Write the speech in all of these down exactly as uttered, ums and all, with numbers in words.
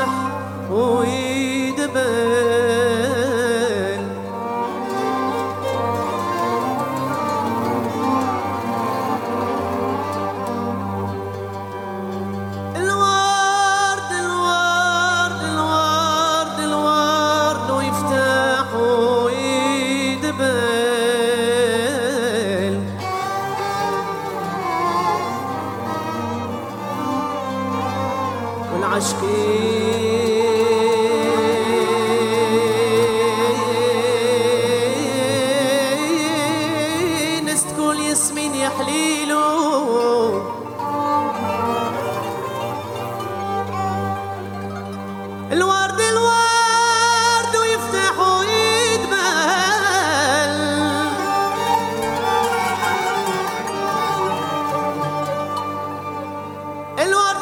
يفتح ويدبل. الورد الورد الورد الورد ويفتح ويدبل. والعشقين ناس تقول ياسمين يا حليلو. الورد الورد ويفتح ويدبل. الورد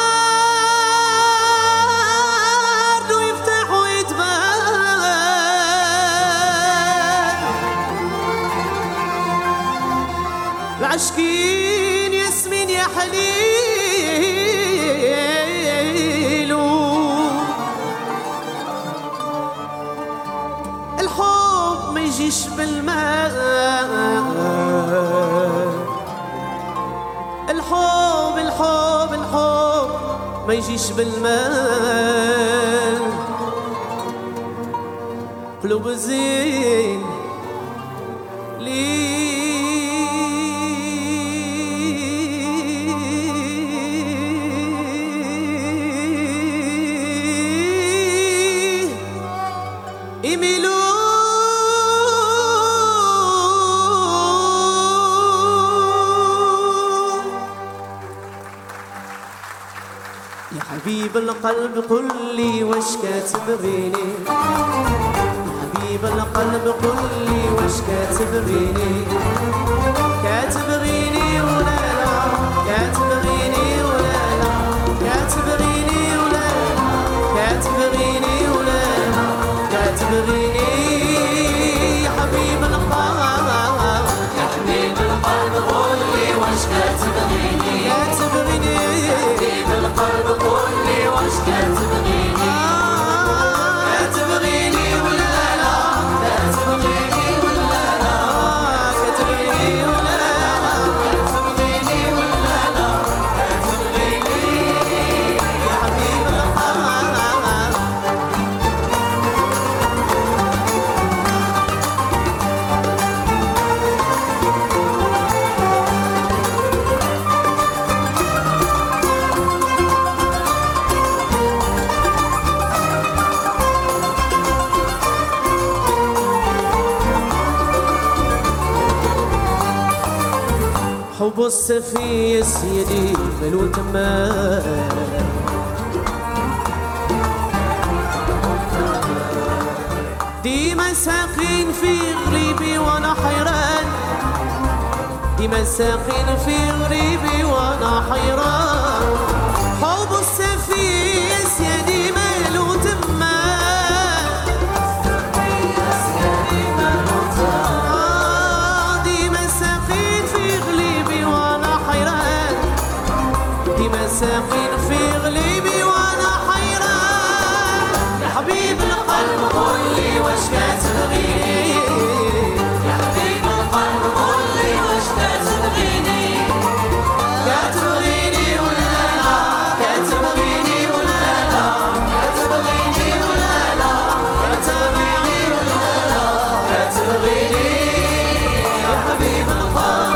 الورد ويفتح ويدبل. العشقين ياسمين يا حليلو. الحب ما يجيش بالماء. الحب الحب الحب ما يجيش بالماء. قلوب زين لي يميلوا. يا حبيب القلب قل لي واش كاتبغيني. يا حبيب القلب قل لي واش كاتبغيني. كاتبغيني ولا لا كاتبغيني ولا لا كاتبغيني ولا لا كاتبغيني ولا لا كاتبغيني. يا حبيب القلب يا حبيب القلب قل لي واش كاتبغيني. كاتبغيني يا حبيب القلب قل لي واش كاتبغيني. كاتبغيني ولا لا كاتبغيني ولا لا كاتبغيني ولا لا كاتبغيني ولا لا كاتبغيني. يا حبيب القلب حب السفيه سيدي ملو تمام. ديما ساقين في غريبي وانا حيران. ديما ساقين في غريبي وانا حيران. حب السفيه سيدي ملو تمام. ديما ساقين في غليبي وانا حيران. ديما ساقين في غليبي وانا حيران. يا حبيب القلب قل لي واش كاتبغيني. يا حبيب القلب قل لي واش كاتبغيني. كاتبغيني ولا لا كاتبغيني ولا لا كاتبغيني ولا لا كاتبغيني ولا لا كاتبغيني. يا حبيب القلب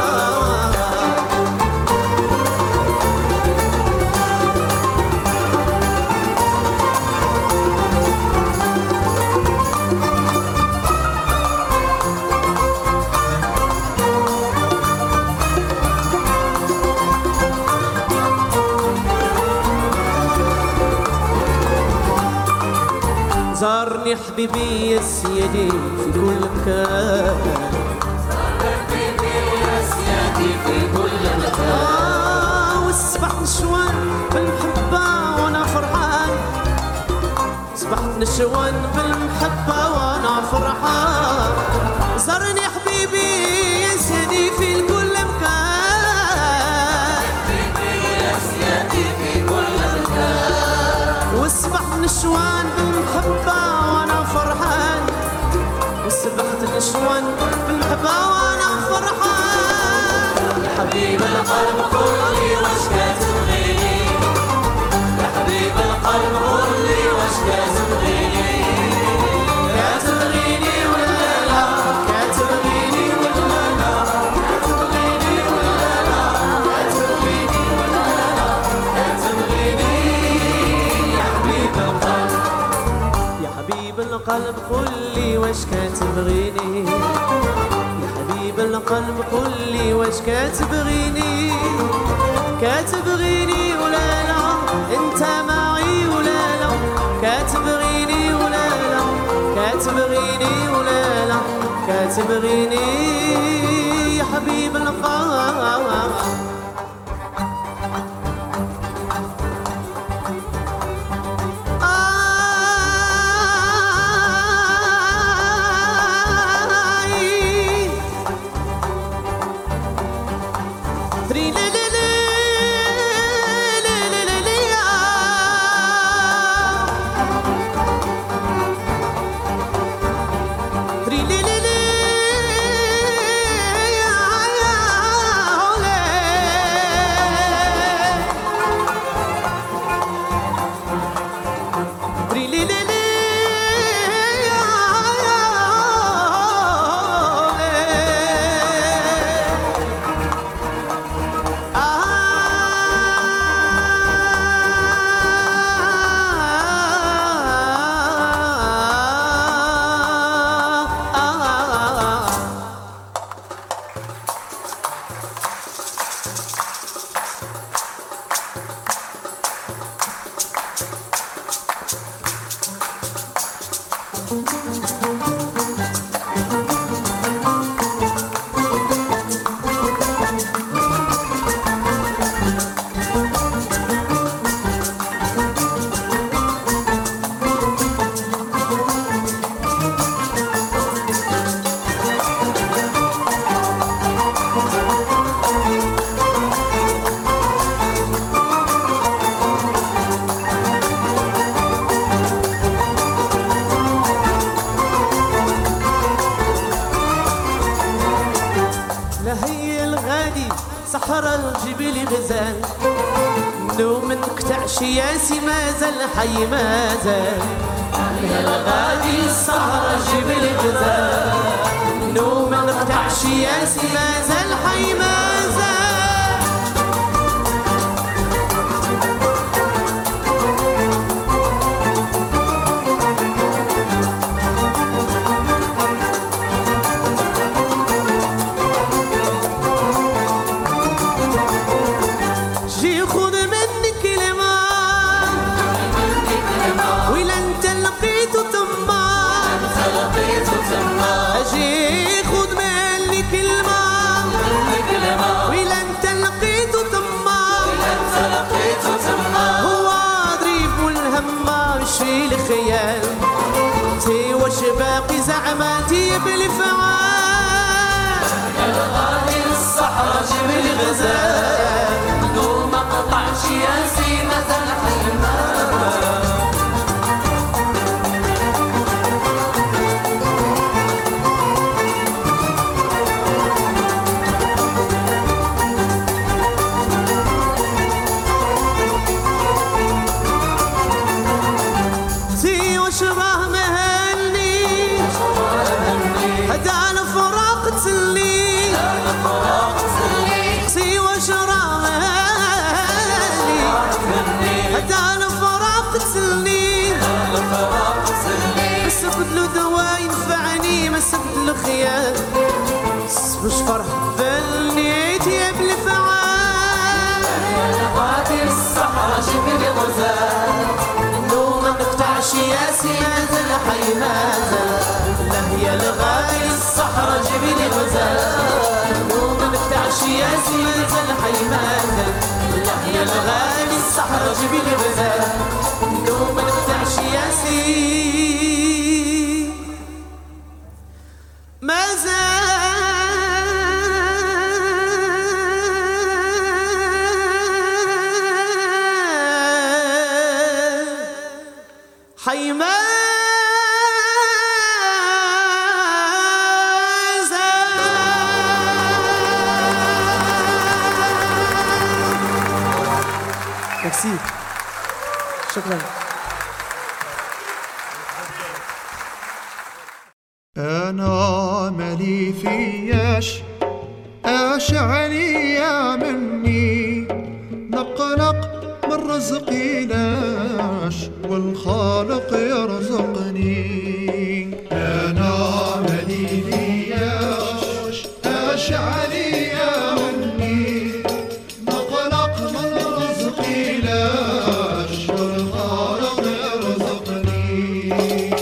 زارني حبيبي يا سيدي في كل مكان. حبيبي يا سيدي في كل مكان. آه والصبح نشوان بالمحبة وانا فرحان. صبحت نشوان بالمحبة وانا فرحان. زارني حبيبي يا سيدي في كل مكان. حبيبي يا سيدي في كل مكان. والصبح النشوان بالمحبة وانا فرحان، وسبحت النشوان بالمحبة وانا فرحان. يا حبيب القلب قل لي واش كتبغيني، يا حبيب القلب قل لي واش كتبغيني، كتبغيني ولا لا، كتبغيني ولا لا، كتبغيني ولا لا، كتبغيني ولا لا، كتبغيني يا حبيب القلب. يا حبيب القلب قل لي واش كتبغيني، يا حبيب القلب قل لي واش كتبغيني، كتبغيني ولا لا، انت معي ولا لا، كتبغيني ولا لا، كتبغيني ولا لا، كتبغيني يا حبيب القلب. صحراء الجبل غزال، لو من نقطعش ياسي مازال حي مازال. يا الغادي الصحراء الجبل غزال، لو من نقطعش ياسي مازال حي مازال. اجي خذ مني كلمة، وإلا انت لقيته تما، هو ضريب والهمة مشي الخيال، تي واش باقي زعما تيب الفعال. الغادي الصحراء جبل غزال، لو ما قطعش ياسي مازال حي مازال. شبه مهني هدا الفراق تسلي، سي وشرا مهني هدا الفراق تسلي، بس بدلو دواء ينفعني ما سبدلو خيال، باش فرح بلني تيب الفعال. الغادي الصحراء جبل غزال، لو ما نقطعش ياسي مازال حي مازال. لا يا الغالي الصحراء جبلي غزال، لو ما نقطعش ياسي مازال حي مازال. لا يا الغالي الصحراء جبلي غزال، لو ما نقطعش ياسي مازال. حي مازن. ميرسي، شكرا. أنا مالي فياش أشعلي يا مني، نقلق من رزقي لاش والخالق يرزقني. أنا مالي فياش أشعلي يا مني، نقلق من رزقي لاش والخالق يرزقني.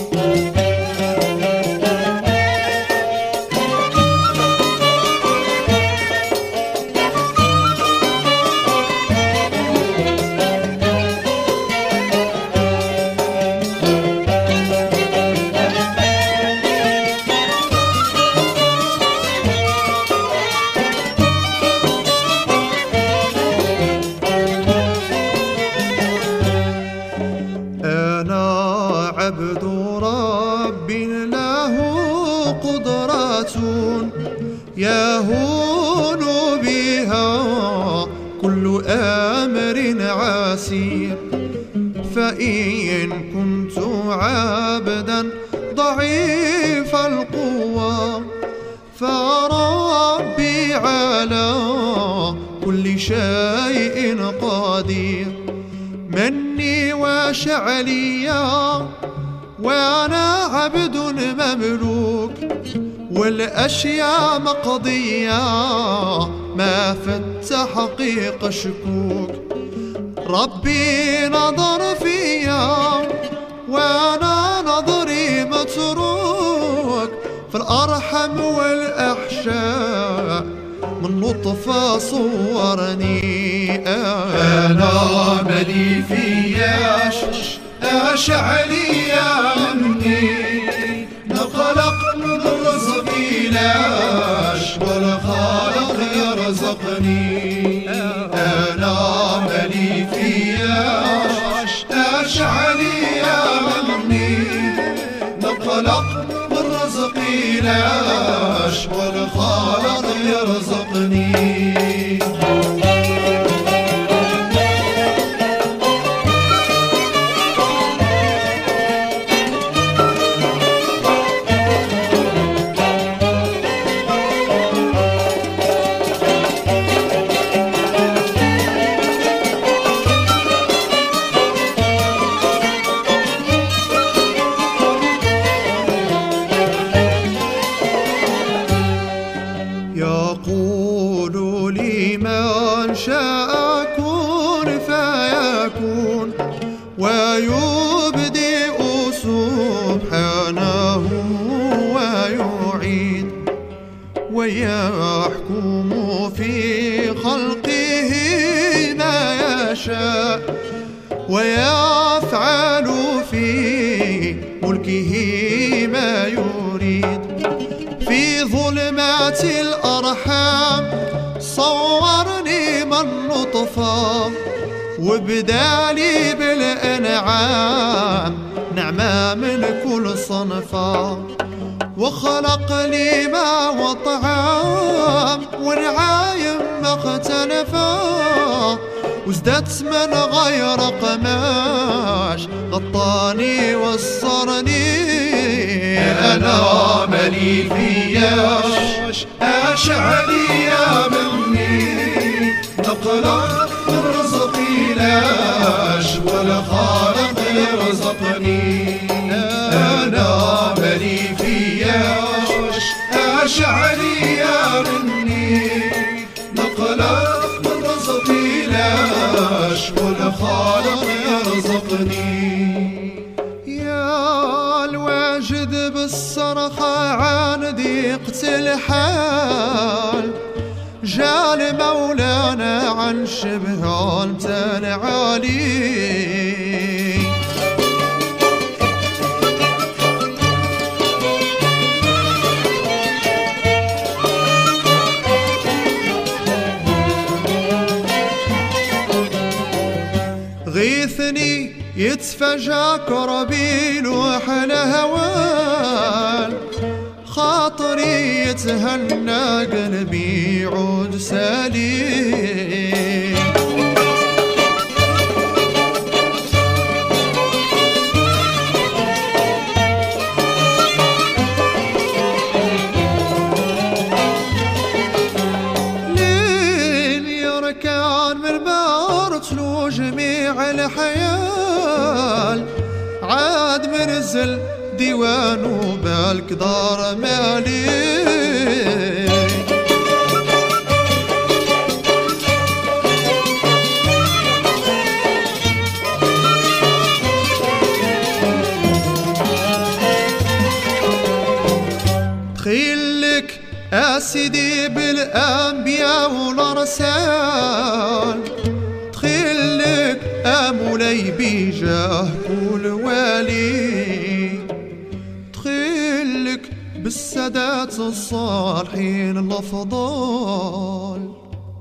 عبد رب له قدرات يهون بها كل أمر عسير، فإن كنت عبدا ضعيف القوى فربي على كل شيء قدير. مني وشعليا وأنا عبد مملوك، والأشياء مقضية ما في التحقيق شكوك. ربي نظر فيا وأنا نظري متروك، في الأرحم والأحشاء من نطفة صورني. أنا مالي فياش أشعلي يا مني، نقلق من رزقي لاش والخالق يرزقني. أنا مالي فياش أشعلي يا مني، نقلق من رزقي لاش والخالق يرزقني. يقول لي من شاء كن فيكون، ويبدئ سبحانه ويعيد، ويحكم في خلقه ما يشاء، ويفعل في ملكه ما يريد. في ظلمات الأرحام صورني من نطفة، وبدالي بالأنعام نعمة من كل صنفة. وخلق لي ما وطعام ونعايم مختلفة، وازددت من غير قماش غطاني وصرني. أنا مالي فياش أشعلي يا مني، نقلق من رزقي لاش والخالق يرزقني. أنا مالي فياش أشعلي يا مني، نقلق من رزقي لاش والخالق يرزقني. يا الواجد بالصرخة عن ضيقة الحال، جال مولانا عن شبه امتنع علي. غيثني يتفجاك ربي لوح الهوان خاطري يتهنى قلبي يعود سليم جميع الحيال عاد منزل ديوانه بالكدار مالي تخيل لك اسيدي بالانبياء والرسال تخيلك امولاي بجاه كل والي تخيلك بالسادات الصالحين الافضال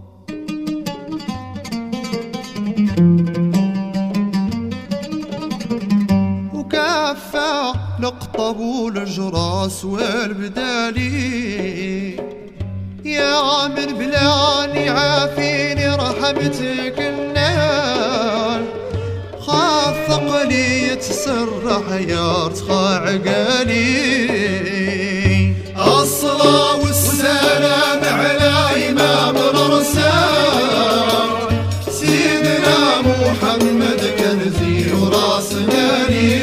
وكافة القطب والجراس والبدالي يا من بلاني عافيني رحمتك النار خاف ثقلي يتسرح يرتخى عقالي الصلاة والسلام على إمام الرسال سيدنا محمد كنزي وراس مالي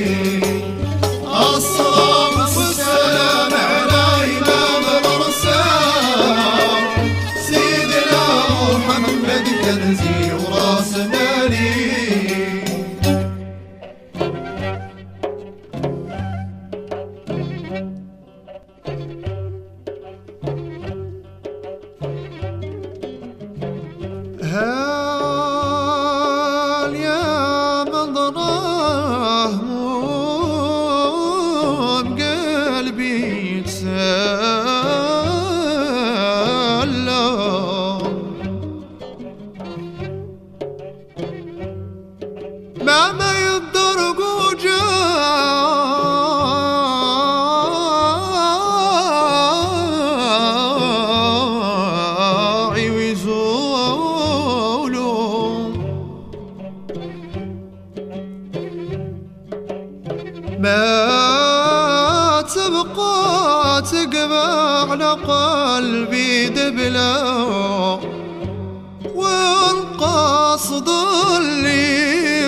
الصلاة والسلام على إمام الرسال سيدنا محمد كنزي وراس مالي هال يا من ضناه موم قلبي يتسلم مهما يضرق وجاعي ويزولوا ما تبقى تقبع على قلبي دبلة والقصد اللي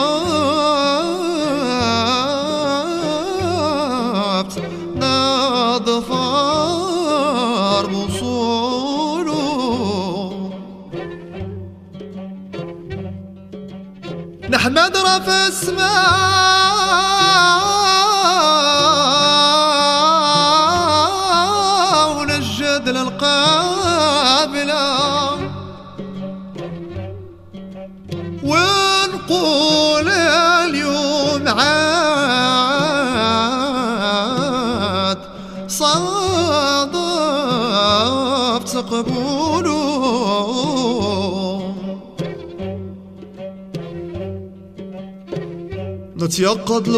طلبت نظفر بصوله نحمد رب السماء ونجد للقابلة ونقول اليوم عاد صادفت قبوله نتيقظ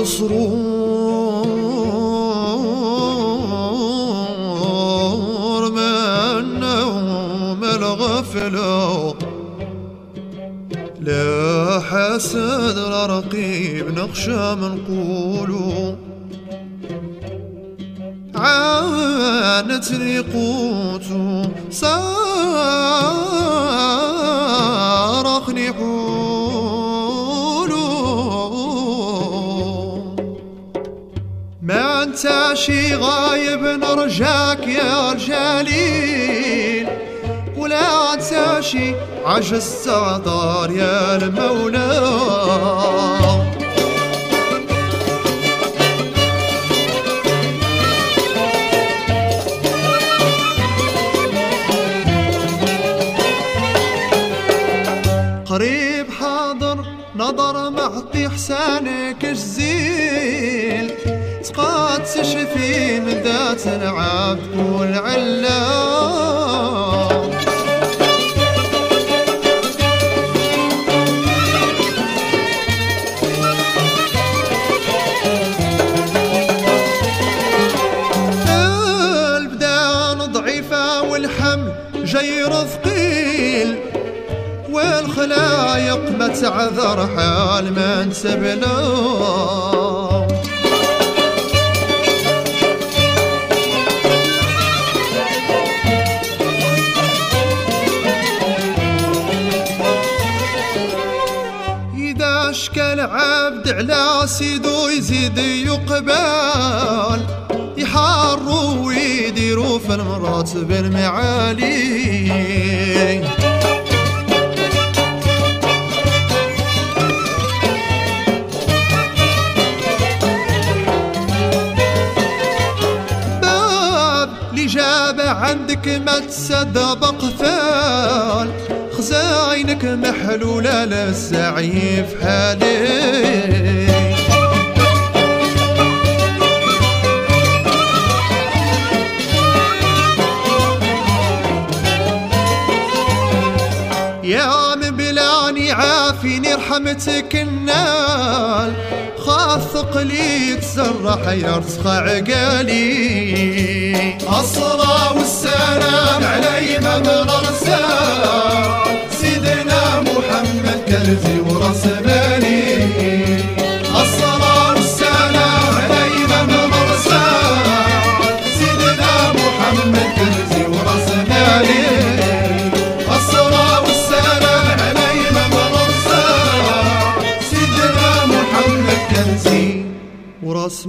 الصرور من نوم الغفلة لا حسد لا رقيب نخشى من قولوا عانتني قوتوا صارخني حولوا ما انت شي غايب نرجاك يا رجالين ولا تاشي عجزت عطار يا المولى قريب حاضر نظر معطي احسانك جزيل تقاد تشفي من ذات العبد والعلام ضايق ما تعذر حال ما انسب له. إذا اشكى العبد على سيدو يزيد يقبل، يحاروا ويديروا في المراتب المعالي. باب الإجابة عندك ما تسد بقفال، خزاينك محلولة للسعي في حالي. يا من بلاني عافيني رحمتك النال، خاف ثقلي تسرح يرتخى عقالي. الصلاة والسلام على إمام الرسال سيدنا محمد كنزي وراس مالي. الصلاة والسلام على إمام الرسال سيدنا محمد كنزي وراس مالي. الصلاة والسلام على إمام الرسال سيدنا محمد كنزي وراس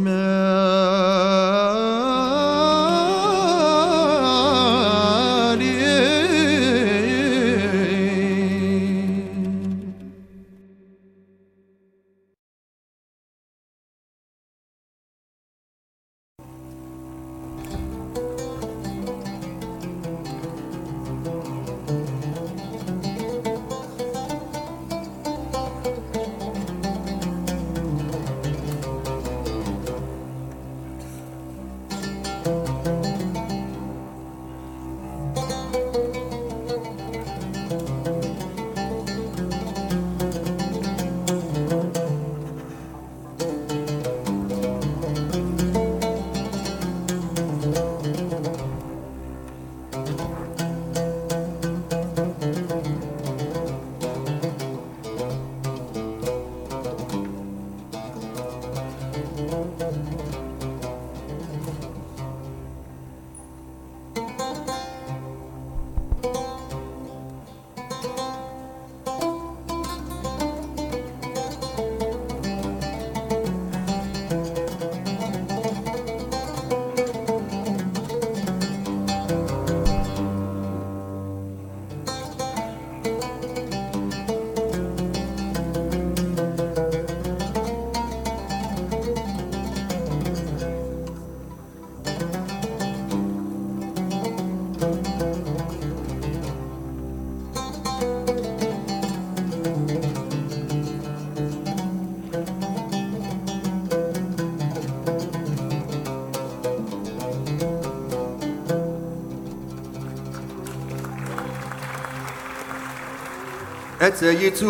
أتيت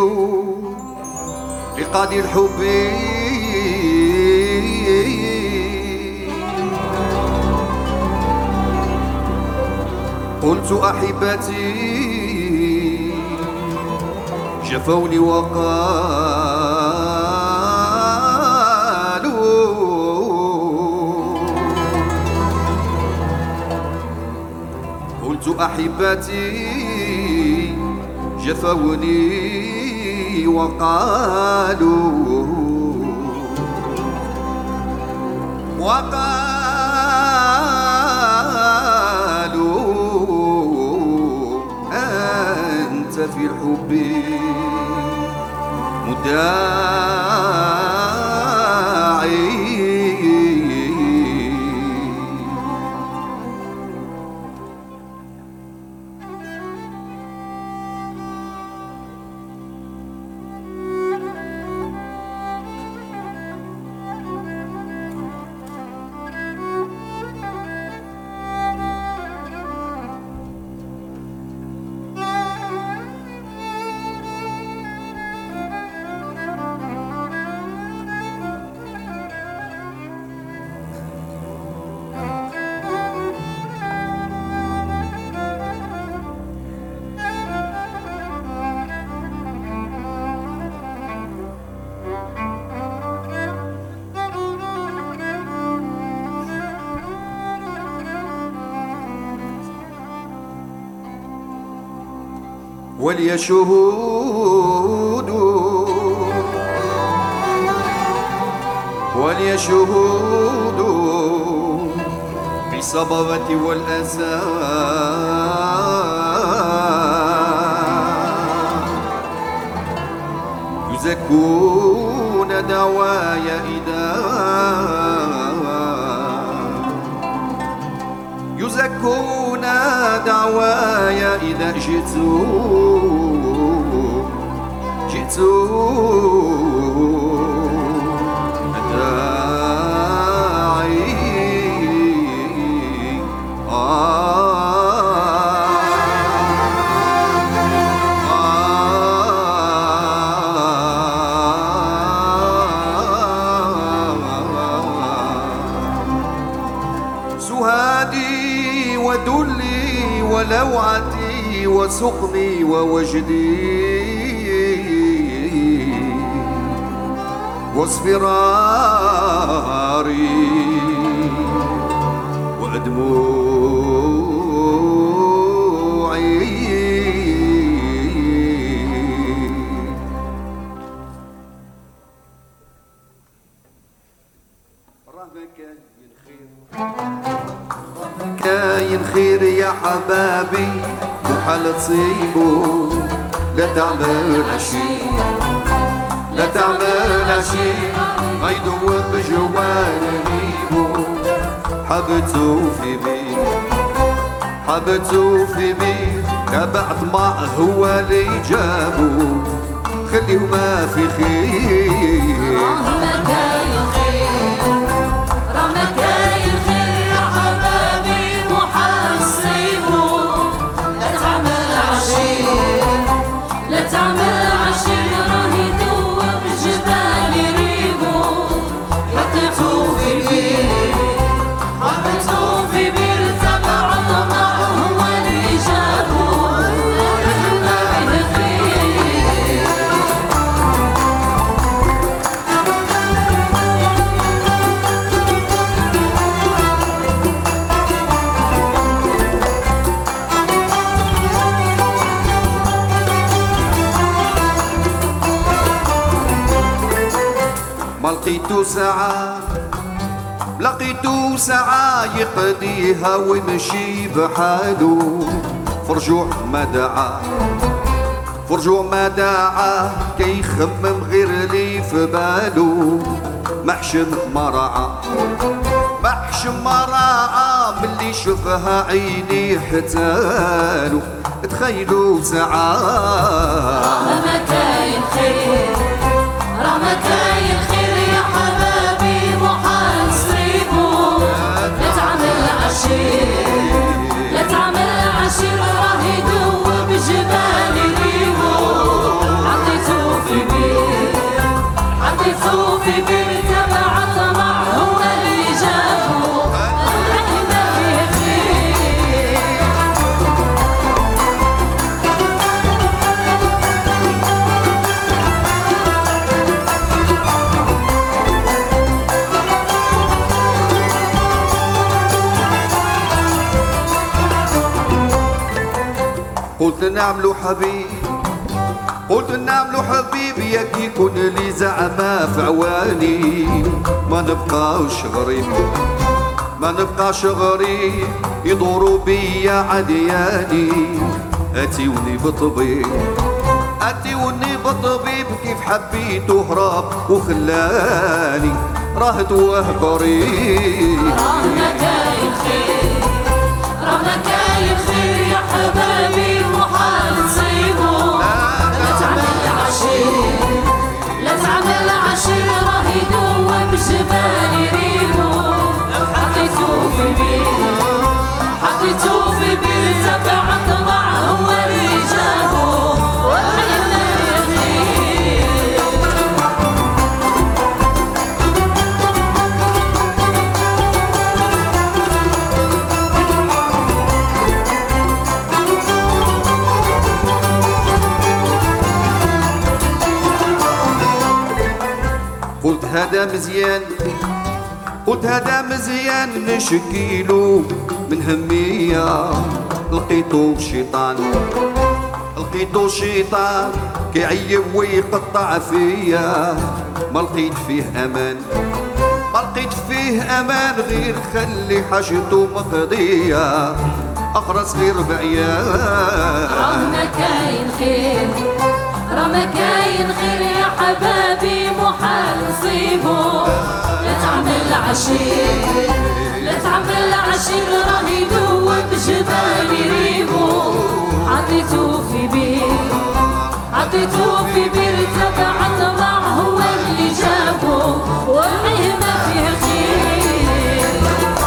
لقاضي الحب قلت أحبتي جفوني وقالوا قلت أحبتي جفوني وقالوا وقالوا أنت في الحب مداعي. وليشهدوا وليشهدوا بالصبابة والأسى يزكون دعواي إذا يزكون دعواي إذا جئت جئت أداعي سهادي ودلي ولوعتي وسقمي ووجدي واصفراري ودموعي كاين خير يا حبابي وحال تصيبو لا تعمل عشي لا تعمل عشي غيدوب بجوانبيبو حبتو في بيت حبتو في بيت تبع طمع هو اللي جابو خليه ما في خير ما كاين خير راه ما كاين خير يا حبابي محال تصيبو لا تعمل عشير لا تعمل عشير راه يدوب الجبال يريبو حطيتو في بير حطيتو في بير تبع الطمع هو اللي جابو ما لقيتو ساعة لقيتو ساعة يقضيها ويمشي بحالو فرجوع ما دعا فرجوع ما دعا كي يخمم غير لي في بالو محشم ما رعى محشم ما رعى ملي شفها عيني حتالو تخيلوا ساعات ما كاين خير راه ما كاين خير يا حبابي محال تصيبو لا تعمل عشير لا تعمل عشير راه يدوب جبال يريبو حطيتو في بير حطيتو في بير تبع الطمع هو اللي جابو راه ما فيه خير قلت نعملو حبيب قلت نعملو حبيب ياك يكون لي زعما في عواني ما نبقاوش غريب ما نبقاش غريب يدوروا بيا عدياني اتيوني بطبيب اتيوني بطبيب كيف حبيت وهرب وخلاني راه توه قريب راه ما كاين خير راه ما كاين خير يا حبابي محال تصيبو لا تعمل عشير لا تعمل عشير راه يدوب جبال يريبو حطيتو في بير حطيتو في بير تبع الطمع هو اللي جابو والله ما يخير قلت هذا مزيان قلت هذا مزيان نشكيلو من همية لقيتو شيطان لقيتو شيطان كيعيب ويقطع فيا، ما لقيت فيه امان، ما لقيت فيه امان غير خلي حاجته مقضيه، اخرس غير بعيان. راه ما كاين خير، راه ما كاين خير يا حبابي، محال نصيبو. لا تعمل عشير، لا تعمل عشير، راه يدوب جبال ريبو. عطيتو في بير، عطيتو في بير، تبع طمع هو اللي جابو، والله ما فيه خير.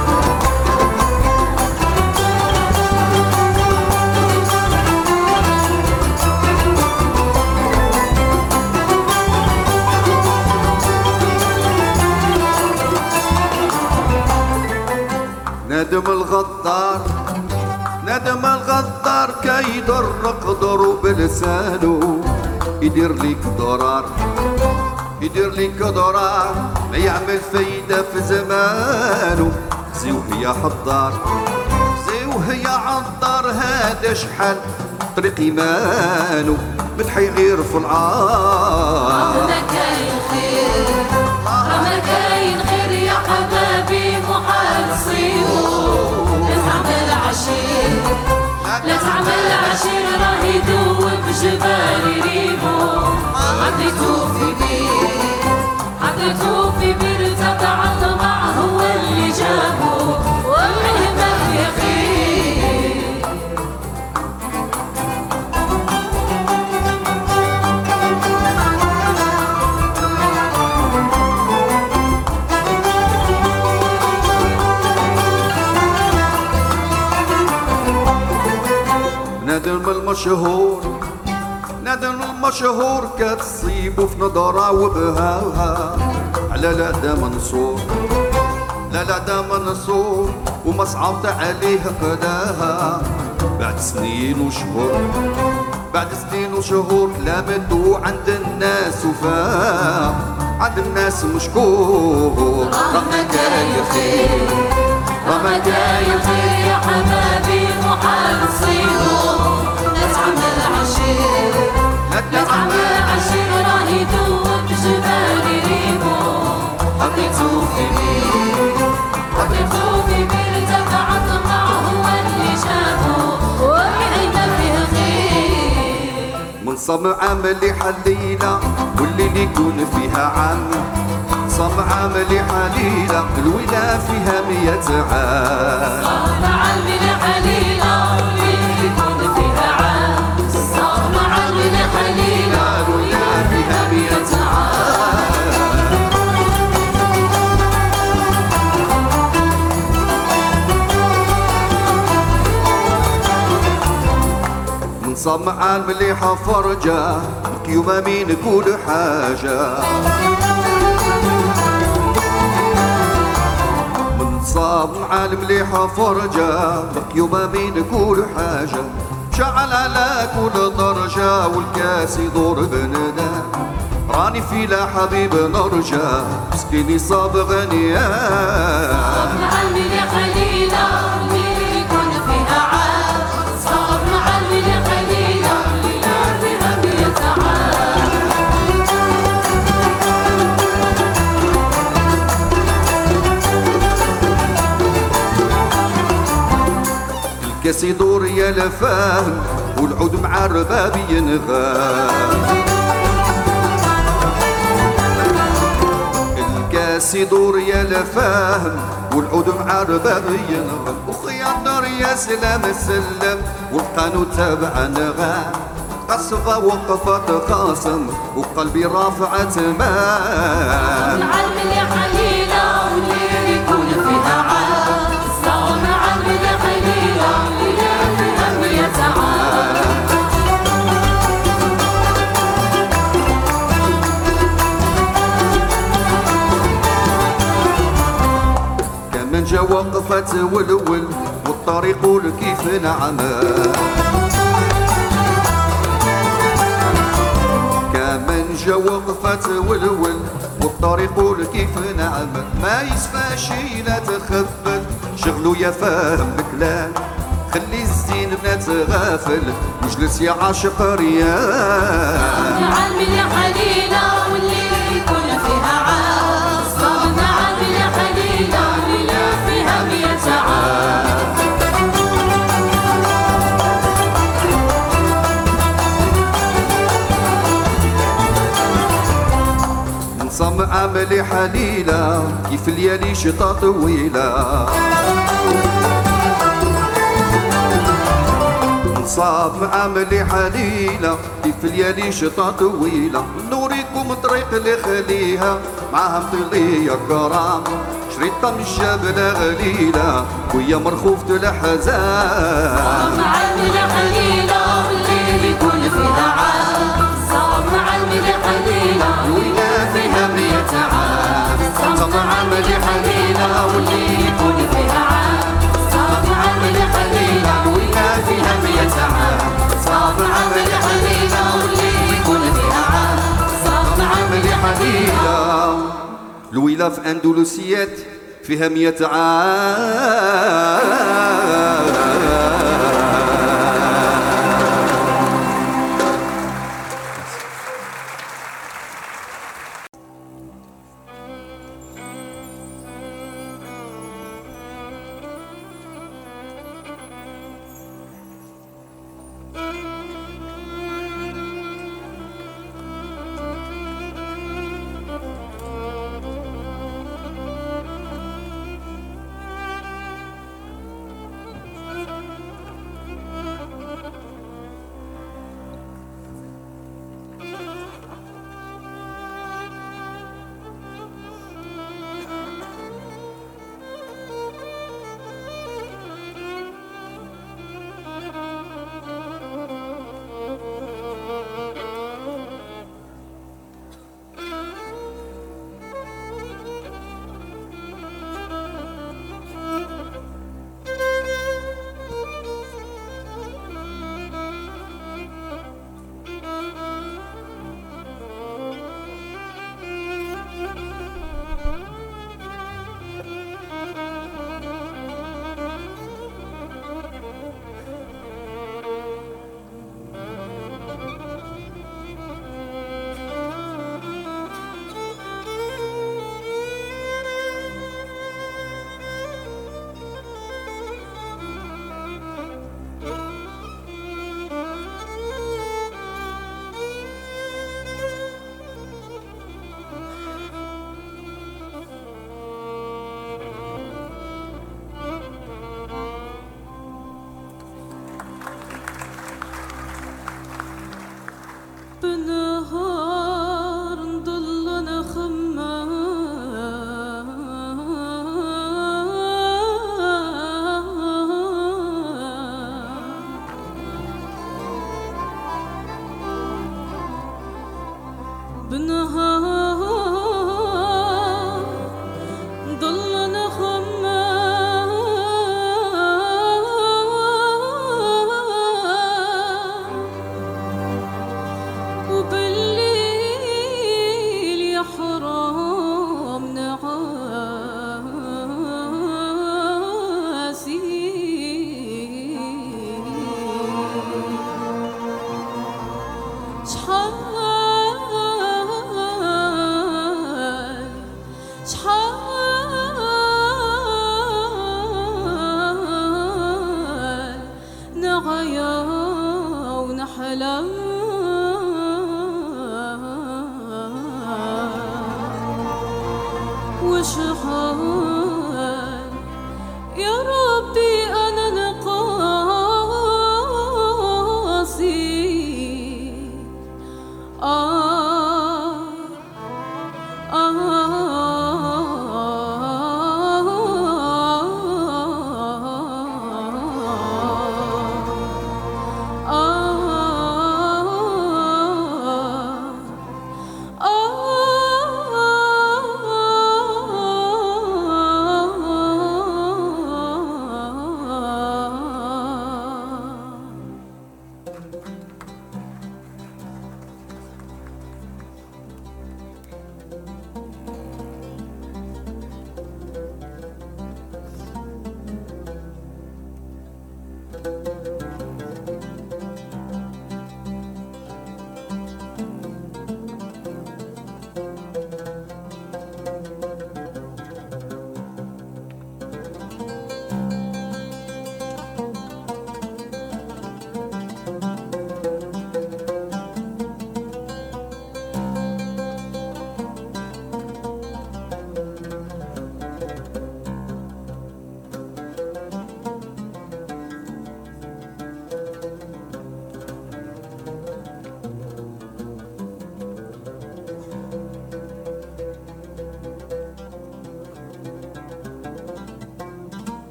ندم الغدار، ندم الغدار كيدرق ضرب لسانه، يدير ليك ضرار، يدير ليك ضرار، ما يعمل فايدة في زمانه. زيوه يا حضار، زيوه يا عطار، هذا شحال طريق ايمانه، متحي غير في العار. ما كاين خير، راه ما كاين خير يا حبابي، محال تصيبو. لا تعمل عشير، لا تعمل عشير، راه يدوب جبال ريبو. عطيتو في بير، عطيتو في بير، تبع طمع هو اللي جابو، والله ما فيه خير. ندم المشهور، ندم المشهور كتصيبو في نظرة وبهاها، على لا دا منصور، لا لا دا منصور، وما صعبت عليه قداها. بعد سنين وشهور، بعد سنين وشهور، كلامته عند الناس وفاه، عند الناس مشكور. راه ما كاين خير، راه ما كاين خير يا حبابي، محال تصيبو. لا تعمل عشير، لا تعمل عشير، راه يدوب جبال ريبو. حطيتو في بير، حطيتو في بير، تبع طمع هو اللي جابو، والله ما فيه خير. من صمع مليحة الليلة والليل يكون فيها عام، صمع مليحة ليلة الولا فيها مية عام. صمع المليحة ليلة والليل يكون فيها عام، صمع المليحة ليلة والليل فيها مية عام. من صمع المليحة فرجة يوم مين كل حاجة، من صمع المليحة فرجة يوم مين كل حاجة، شعل على كل درجة والكاس يدور بندى. راني في لا حبيب نرجع، مسكيني صاب غنيان. صمع المليحة ليلة والليل يكون فيها عام، صمع المليحة ليلة والليل فيها مية عام. الكاس يدور يا لفاهم والعود مع الرباب ينغام، الكاس يدور يا لفاهم والعود مع الرباب ينغام. وخيار يا سلام السلم والقانون تابع نغام، قصفة وقفت خاصم وقلبي رافعت مام. صمع المليحة ليلة والليل يكون فيها عام، صمع المليحة ليلة والليل فيها مية عام. كمان جا وقفت ولول والطريق كيف نعمه، كمان جا وقفت ولول والطريق كيف نعمه. ما يسفاش لا تخبل شغلو يا فاهم بكلام، خلي الزين البنات غافل وجلس يا عاشق ريال. عالمي يا حليلة واللي يكون فيها عام، صابنا عالمي يا حليلة واللي فيها مية عام. نصام عملي حليلة كيف الليالي شتا طويلة. نصاب عملي حليلة كيف الليالي شتا طويلة. نوريكم طريق اللي خليها معاها مطلية كرام، شريطة من الجبل غليلة ويا مرخوفة الحزان. صاب عالمي يا حليلة واللي يكون فيها عام، صاب عالمي يا حليلة واللي فيها مية عام. صاب عالمي يا حليلة واللي يكون فيها عام، صاب عالمي يا حليلة واللي فيها مية عام. صاب عالمي يا حليلة واللي يكون فيها عام، صاب عالمي يا حليلة. الويلة في أندلسيات فيها مية عام.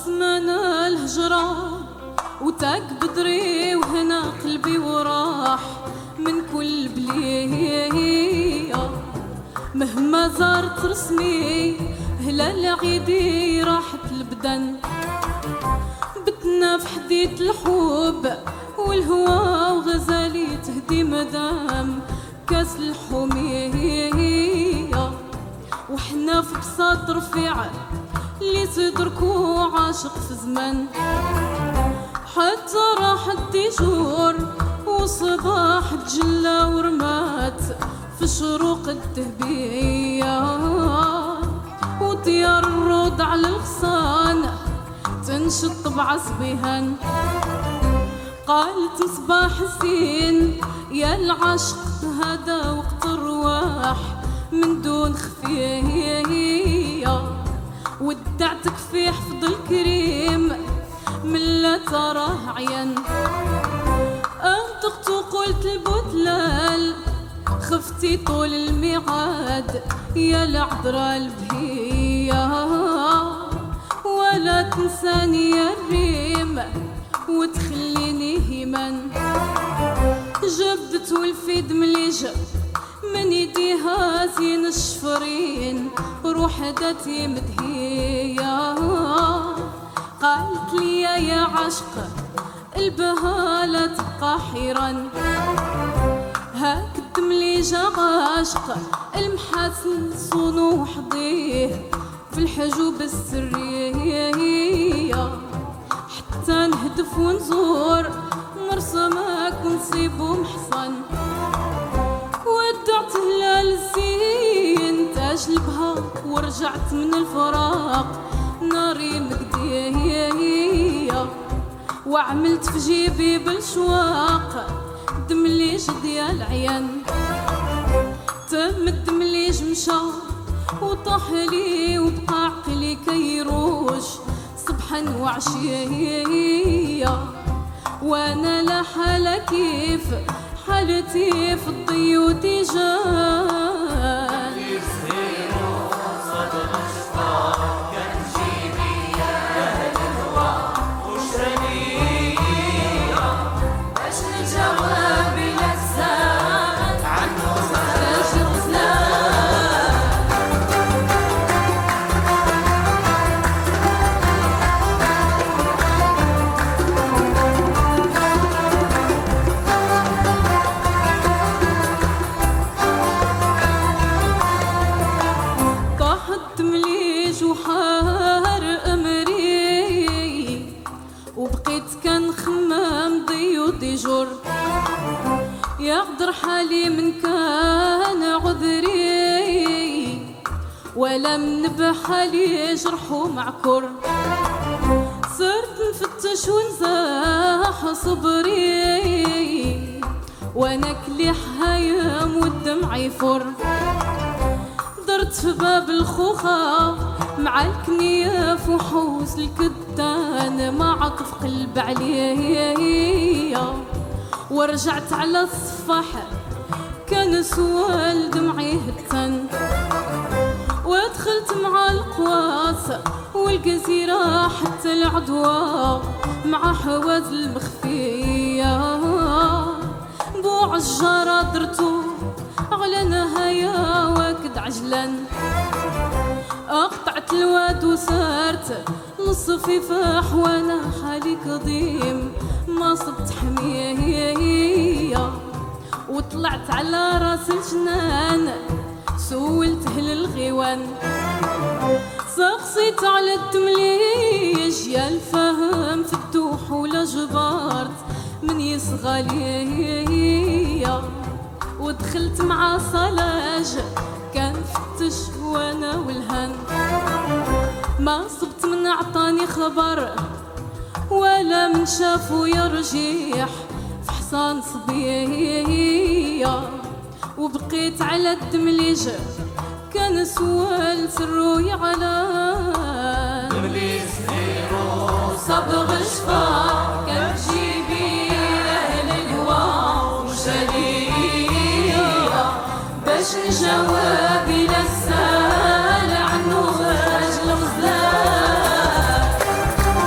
زمان الهجرة وتاك بدري وهنا قلبي وراح من كل بليه، مهما زارت رسمي هلال عيدي راحت البدن، بتنا في حديث الحب والهوى وغزالي تهدي مدام كاس الحمية، وحنا في بساط رفيع اللي صدركو عاشق في زمان، حتى راحت ديجور وصباح تجلى ورمات في شروق التهبية، وطيار الرود على الغصان تنشط بعصبهن، قالت مصباح الزين يا العشق هذا وقت الرواح من دون خفيه، ودعتك في حفظ الكريم من لا تراه عين، انطقت وقلت البتلال خفتي طول الميعاد يا العذراء البهية، ولا تنساني يا الريم وتخليني هيمن، جبدت والفيد مليج من يديها زين الشفرين روح داتي مدهية، قالت لي يا عشق البهالة تبقى حيران، هاك الدمليج عاشق المحاسن صونو حضيه في الحجوب السرية، حتى نهدف ونزور مرسمك ونسيبو محصن، ودعت هلال الزين تاج البهار ورجعت من الفراق ناري مقديه، وعملت في جيبي بالشواق دمليج ديال عيان، تم الدمليج مشى وطاح لي وبقى عقلي كيروش صبحا وعشيه، وانا لا حالة كيف حالتي في الضيوت جان، يقدر حالي من كان عذري، ولا من بحالي جرحو معكر، صرت نفتش ونزاح صبري، وانا كليح هايم والدمع يفر، درت في باب الخوخة مع الكنيف وحوس الكتان ما عطف قلب عليه، ورجعت على الصفاح كان سوال دمعي هتن، ودخلت مع القواس والجزيرة حتى العدوى مع حواز المخفية، بوع الجارة درتو على نهاية واكد عجلا، اقطعت الواد وسارت للصفيفاح وانا حالي قديم ما صبت حمية، وطلعت على راس الجنان سولت اهل الغيوان، سقسيت على الدمليج يا الفهم في الدوح ولا جبارت من يصغى ليا، ودخلت مع صلاج كان فتش وانا والهن، ما صبت من عطاني خبر ولا من شافو يا رجيح في حصان صبيه، وبقيت على الدمليج كان سوال سرو يعلان، دمليج خيرو صبغ شفا كان جيبي اهل الهوى وشاليه، باش نجاوب الى السال عنه اجل غزلان.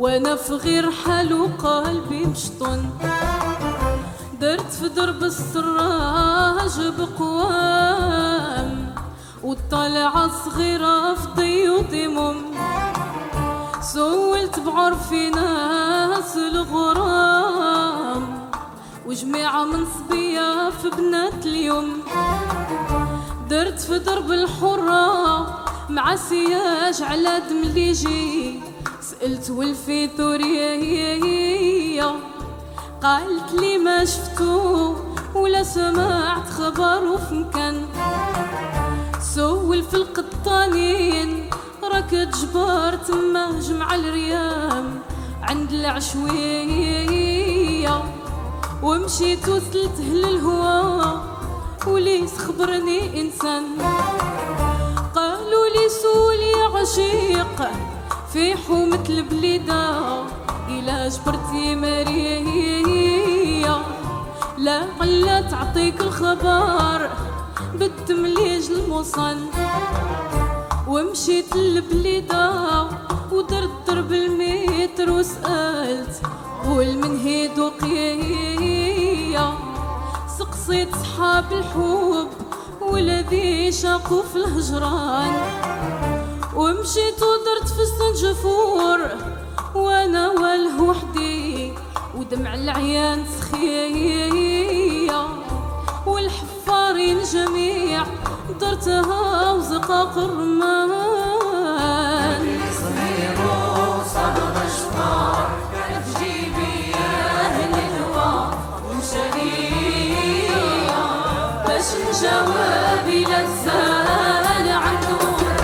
وانا في غير حال وقلبي مشطن. درت في درب السراج بقوام والطلعة صغيرة في ضيوطي مم. سولت بعرفي ناس الغرام وجماعة من صبية في بنات اليوم. درت في درب الحرة مع سياج على دمليجي. سألت ولفي ثوريا قالت لي ما شفتو ولا سمعت خبر في مكان. سول في القطانين ركض جبار تما جمع الريام عند العشوية. ومشيت وصلت للهوا وليس خبرني إنسان. قالوا لي سولي عشيق في حومة البليدة إلا جبرتي ماريا لا قلا تعطيك الخبر بالتمليج الموصل. ومشيت للبليدة ودرت درب المتر وسألت قول من هيد وقيا. سقسيت صحاب الحب والذي شاقوا في الهجران. ومشيت ودرت في السنجفور وانا واله وحدي ودمع العيان سخية. والحفارين جميع درتها وزقاق الرمان. صغيرو صبر شفار كانت جيبي اهل الهوى ومشاريع باش نجاوب لا تزال عنده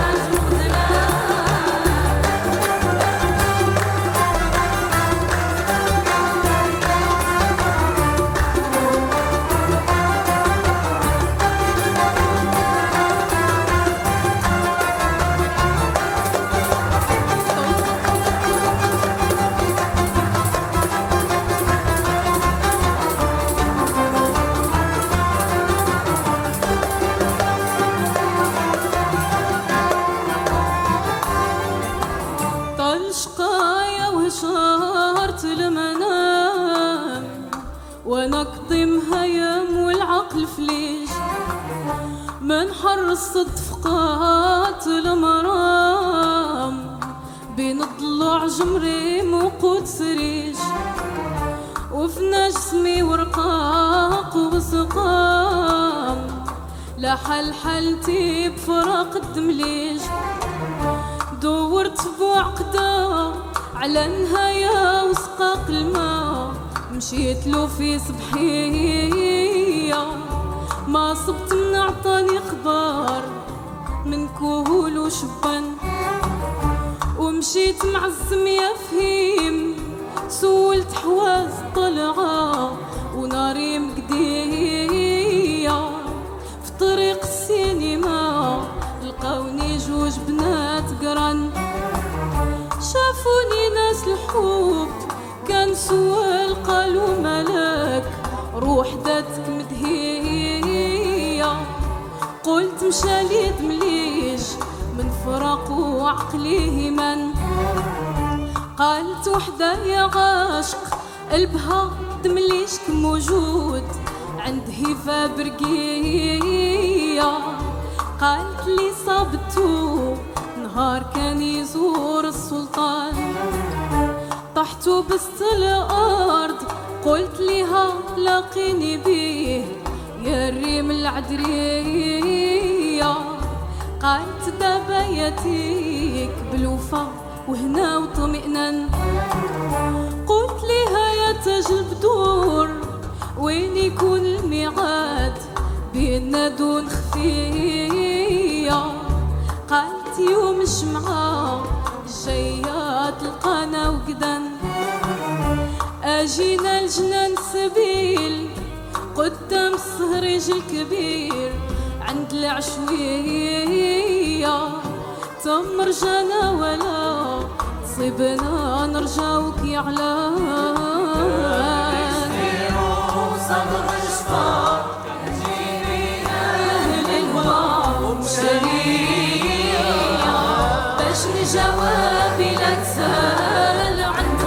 ونقضي مهيم والعقل فليج. من حر الصدفقات المرام بين الضلوع جمريم وقود سريج. وفنا جسمي ورقاق وسقام لا حل حلتي بفراق الدمليج. دورت بوعقدة على نهاية وسقاق الماء. مشيت له في صبحية ما صبت من عطاني خبر من كهول وشبان. ومشيت مع الزمية فهيم سولت حواز طلعة وناري مقدية. في طريق السينما لقوني جوج بنات قرن. شافوني ناس الحب كان سؤال قالوا ملاك روح داتك مدهية. قلت مشالي دمليج من فراق وعقلي من. قالت وحدة يا عاشق قلبها دمليجك موجود عند هيفا برقية. قالت لي صابتو نهار كان يزور السلطان. طحت بست الأرض قلت لها لاقيني بيه يا الريم العدرية. قالت دابا ياتيك بالوفا وهنا وطمئنن. قلت لها يا تاج البدور وين يكون الميعاد بيننا دون خفية. قالت يوم الجمعة جاية تلقانا وقدن. اجينا الجنان سبيل قدام الصهريج الكبير عند العشوية. تم رجانا ولا تصيبنا نرجاوك يا علان. صبر شفار جيبي اهل الهوى ومشاريع باش نجاوب لا تزال عندي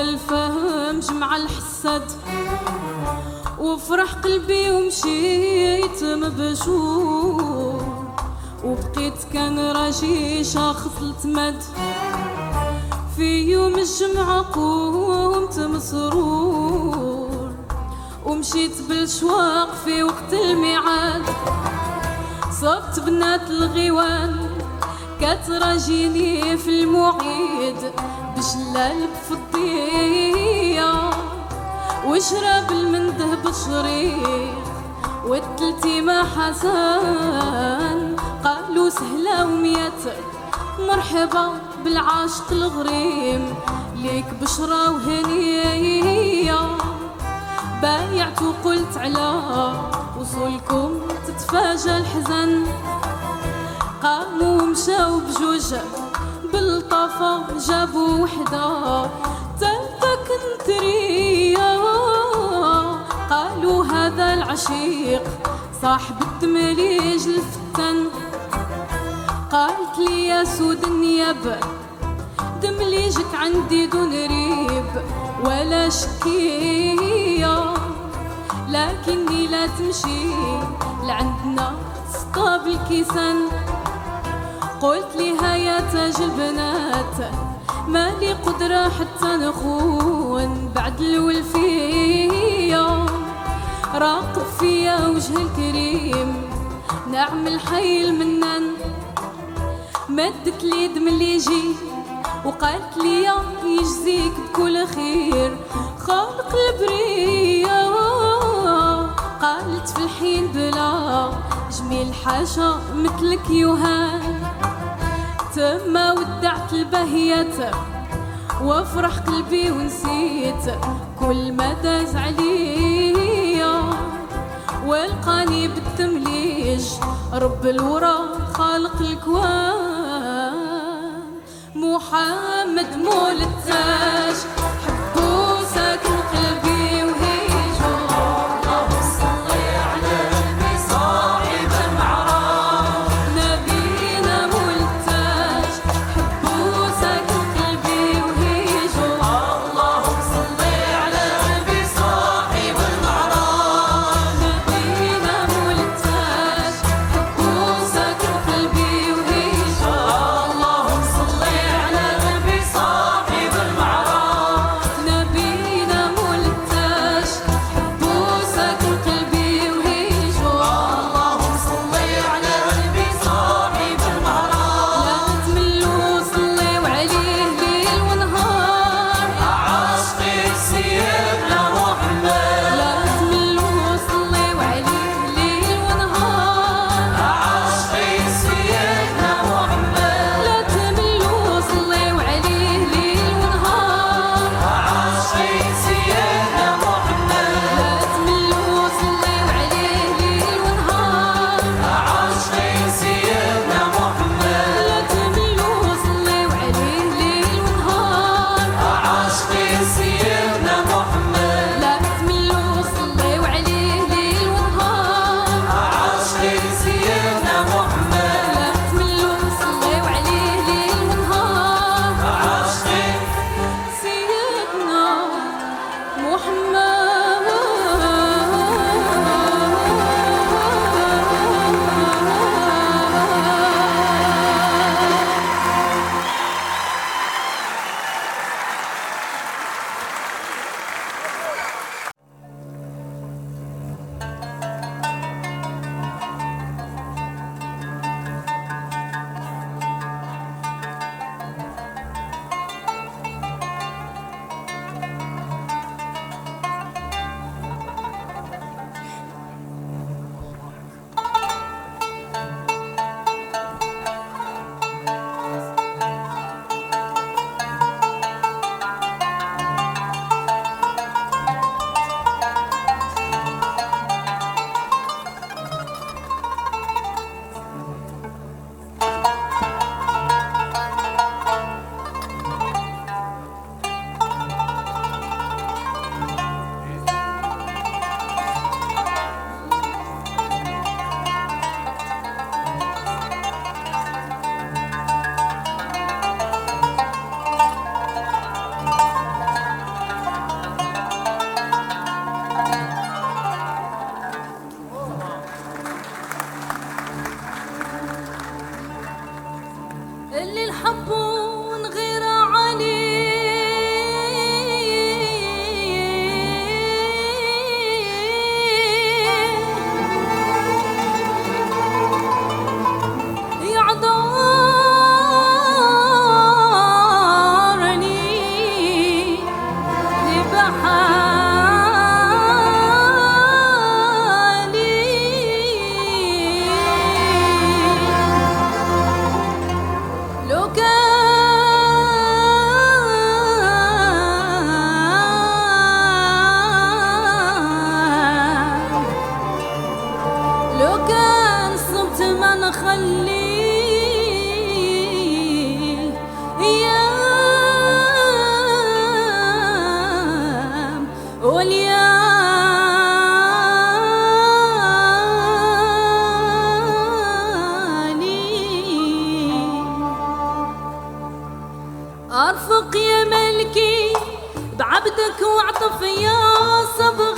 الفهم جمع الحسد وفرح قلبي ومشيت مبشور وبقيت كان راجي شاخص التمد في يوم الجمعة قمت مسرور ومشيت بالشواق في وقت الميعاد صبت بنات الغيوان كتراجيني في المعيد بجلال بفضية وشرب المنده بشريق والتلتي ما حسن قالوا سهلة وميت مرحبا بالعاشق الغريم ليك بشرى وهنية بايعت وقلت على وصولكم تتفاجأ الحزن قاموا ومشاو بجوج بالطفا جابوا وحدة تالتة كنترية قالوا هذا العشيق صاحب الدمليج الفتن قالت لي يا سود النياب دمليجك عندي دون ريب ولا شكية لكني لا تمشي لعندنا سطاب الكيسان قلت لي هيا تاج البنات مالي قدرة حتى نخون بعد الولفية راقب فيا وجه الكريم نعم الحي المنان مدت لي دمليجي وقالت لي يجزيك بكل خير خالق البرية قالت في الحين بلا جميل حاجة مثلك يوهان تما ودعت البهية وافرح قلبي ونسيت كل ما داز عليا والقاني بالتمليج رب الورى خالق الكوان محمد مول التاج حبو ساكن قلبي وهيجو اللهم صل على النبي صاحب المعراج نبينا مول التاج حبو ساكن قلبي وهيجو اللهم صل على النبي صاحب المعراج نبينا مول التاج حبو ساكن قلبي وهيجو اللهم صل على النبي صاحب المعراج لو كان صبت ما نخليه ايام وليالي ارفق يا ملكي بعبدك واعطف يا صبغ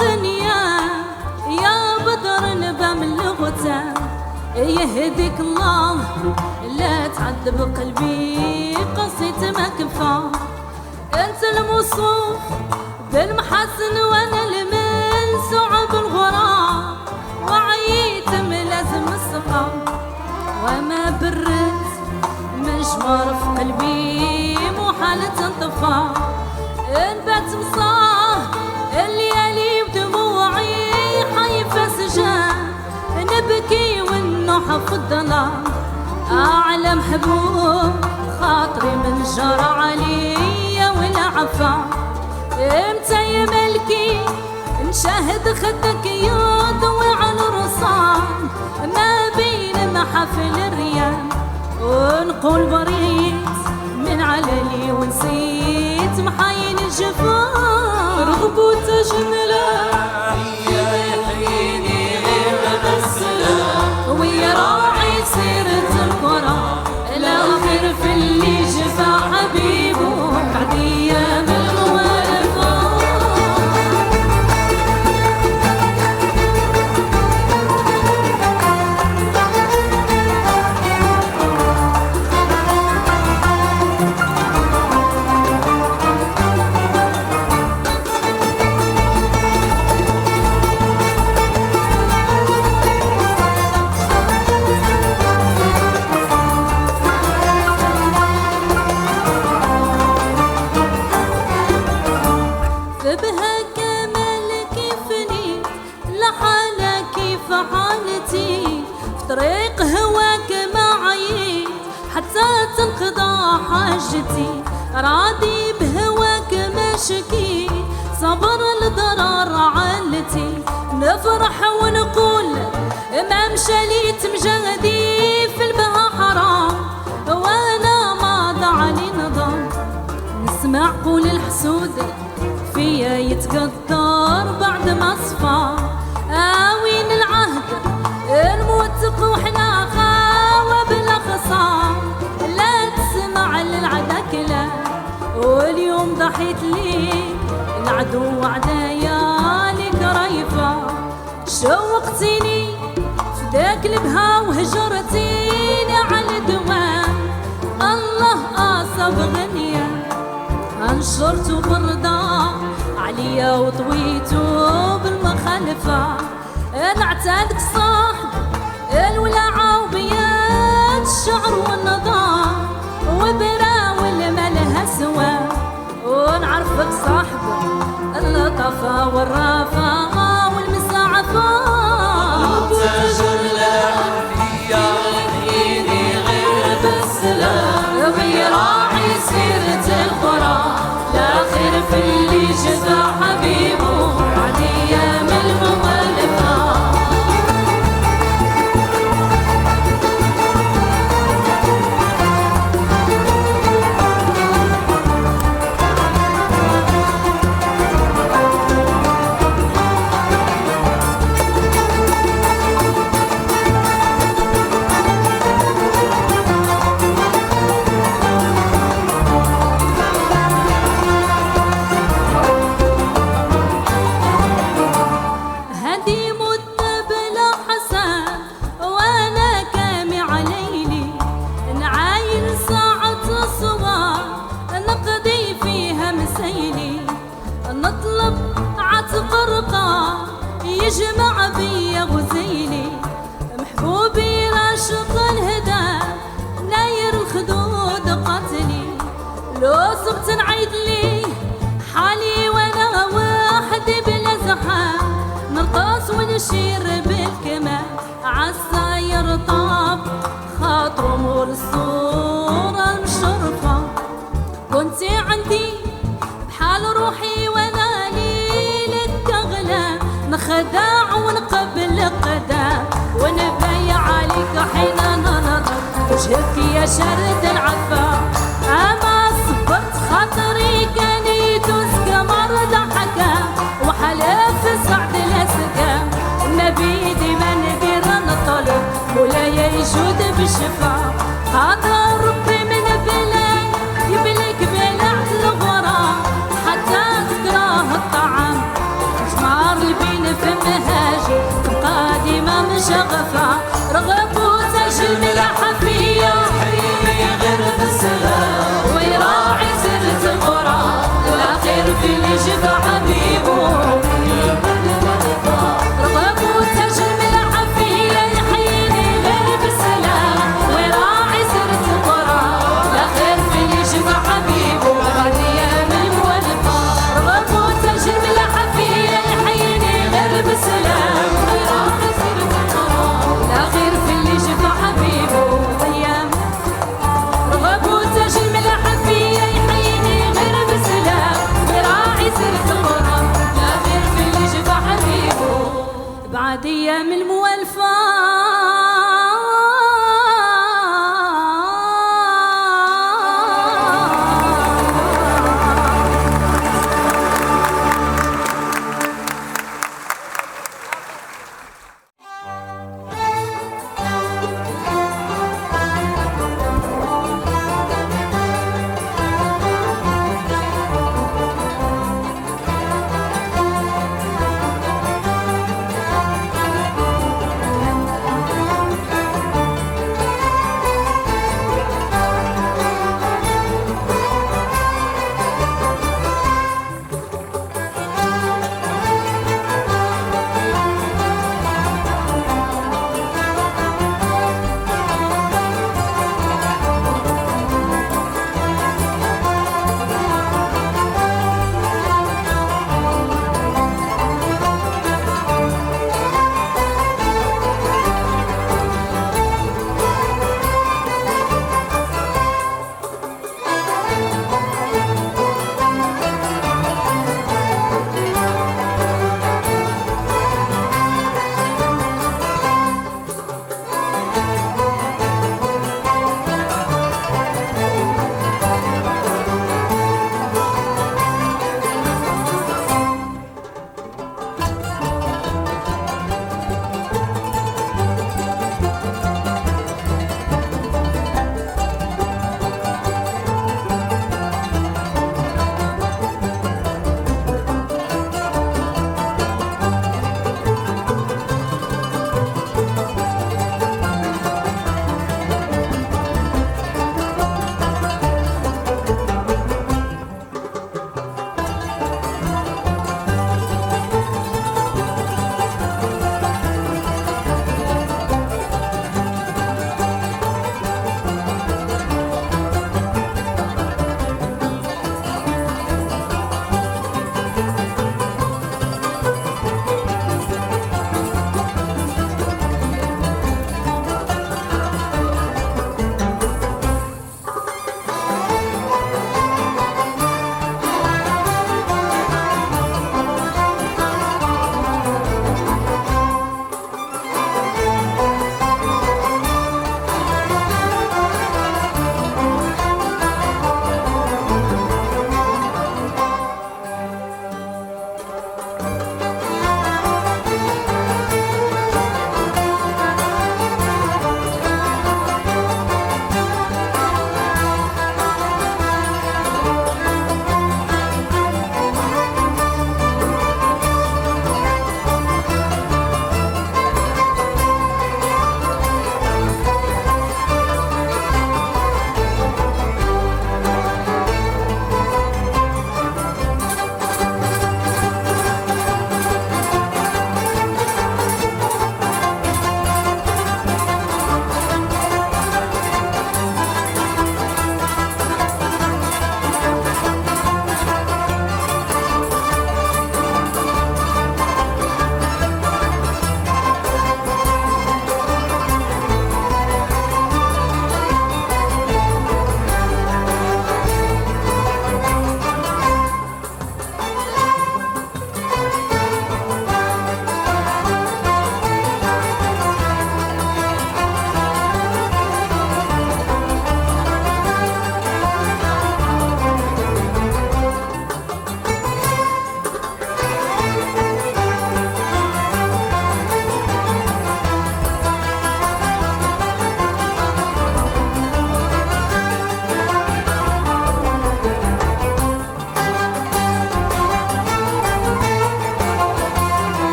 يا بدر نبى من لغته يهديك الله لا تعذب قلبي قصيت ما كفى انت الموصوف بالمحاسن وانا المنسوع بالغرام وعيت ملازم السقا وما برت مجمر في قلبي مو حالة انطفى انبات مصاه الليالي بدموعي حيفة سجان نبكي والنوح في الظلام أعلى محبوب خاطري من جرى عليا ولا عفا امتى يا ملكي نشاهد خدك يضوي على الرصان ما بين محافل الريان ونقول بريت من علالي ونسيت محاين الجفان رغبوت جملة يا يحييني غير بالسلام ويا راعي سيرة القرى الآخر في اللي جفا حبيبه بعد أيام الوفا بها كمال كيفني لحالة كيف حالتي في طريق هواك ما عييت حتى تنقضى حاجتي راضي بهواك ما شكيت صبر الضرر عالتي نفرح ونقول ما مشاليت مجهدي في البها حرام وانا ما ضاعلي نظام نسمع قول الحسود فيا يتقدر بعد ما صفى آوين العهد الموثق وحنا خاوة بلا خصام لا تسمع للعدا كلام واليوم ضحيت لي العدو عدايا لك ريفة شوقتيني فداك البها وهجرتيني على الدوام الله أصاب غنيا انشرت بردا عليا وطويتو بالمخالفة انا اعتادك صاحب الولعة وبيات الشعر والنظام وبراول ما لها سوا ونعرفك صاحب اللطافة والرافة والمساعفة تجلى يا يحييني غير بالسلام غير راعي سيرة القرى لا خير في اللي جفا حبيبه بعد ايام المخالفة يجمع بيا غزيلي محبوبي راشق الهدى ناير الخدود قتلي لو صبت نعيد لي حالي وانا وحدي بلا زحام نرقص ونشير بالكمال عالساير طاب خاطر مول الصورة المشرفة كنتي عندي بحال روحي وانا ليلك اغلى نخدع ونقبل قدا شرد العفا. أما صبرت خاطري كان يدوس قمر ضحكة وحلف الصعد لسكة. النبي ديما ندير نطلب ولا يجود بالشفا. خاطر ربي من بلاي يبليك بلع الغرام حتى تكره الطعام. جمار البين فمهاج تبقى ديما مشغفة. رغب وتاج الملاحة فيا حيني غير بالسلام ويراعي سرة الغرام. الأخير في اللي جفا حبيبه رغب وتاج الملاحة فيا يحييني غير بالسلام ويراعي سرة الغرام. الأخير في اللي جفا حبيبه بعد أيام المولفة. رغب وتاج الملاحة فيا يحييني غير بالسلام ويراعي سرة الغرام. الأخير في اللي جفا حبيبه أيام. رغب وتاج الملاحة فيا يحييني غير بالسلام ويراعي سرة الغرام. الأخير في اللي جفا حبيبه بعد أيام المولفة.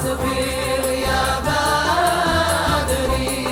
صبير يا بدري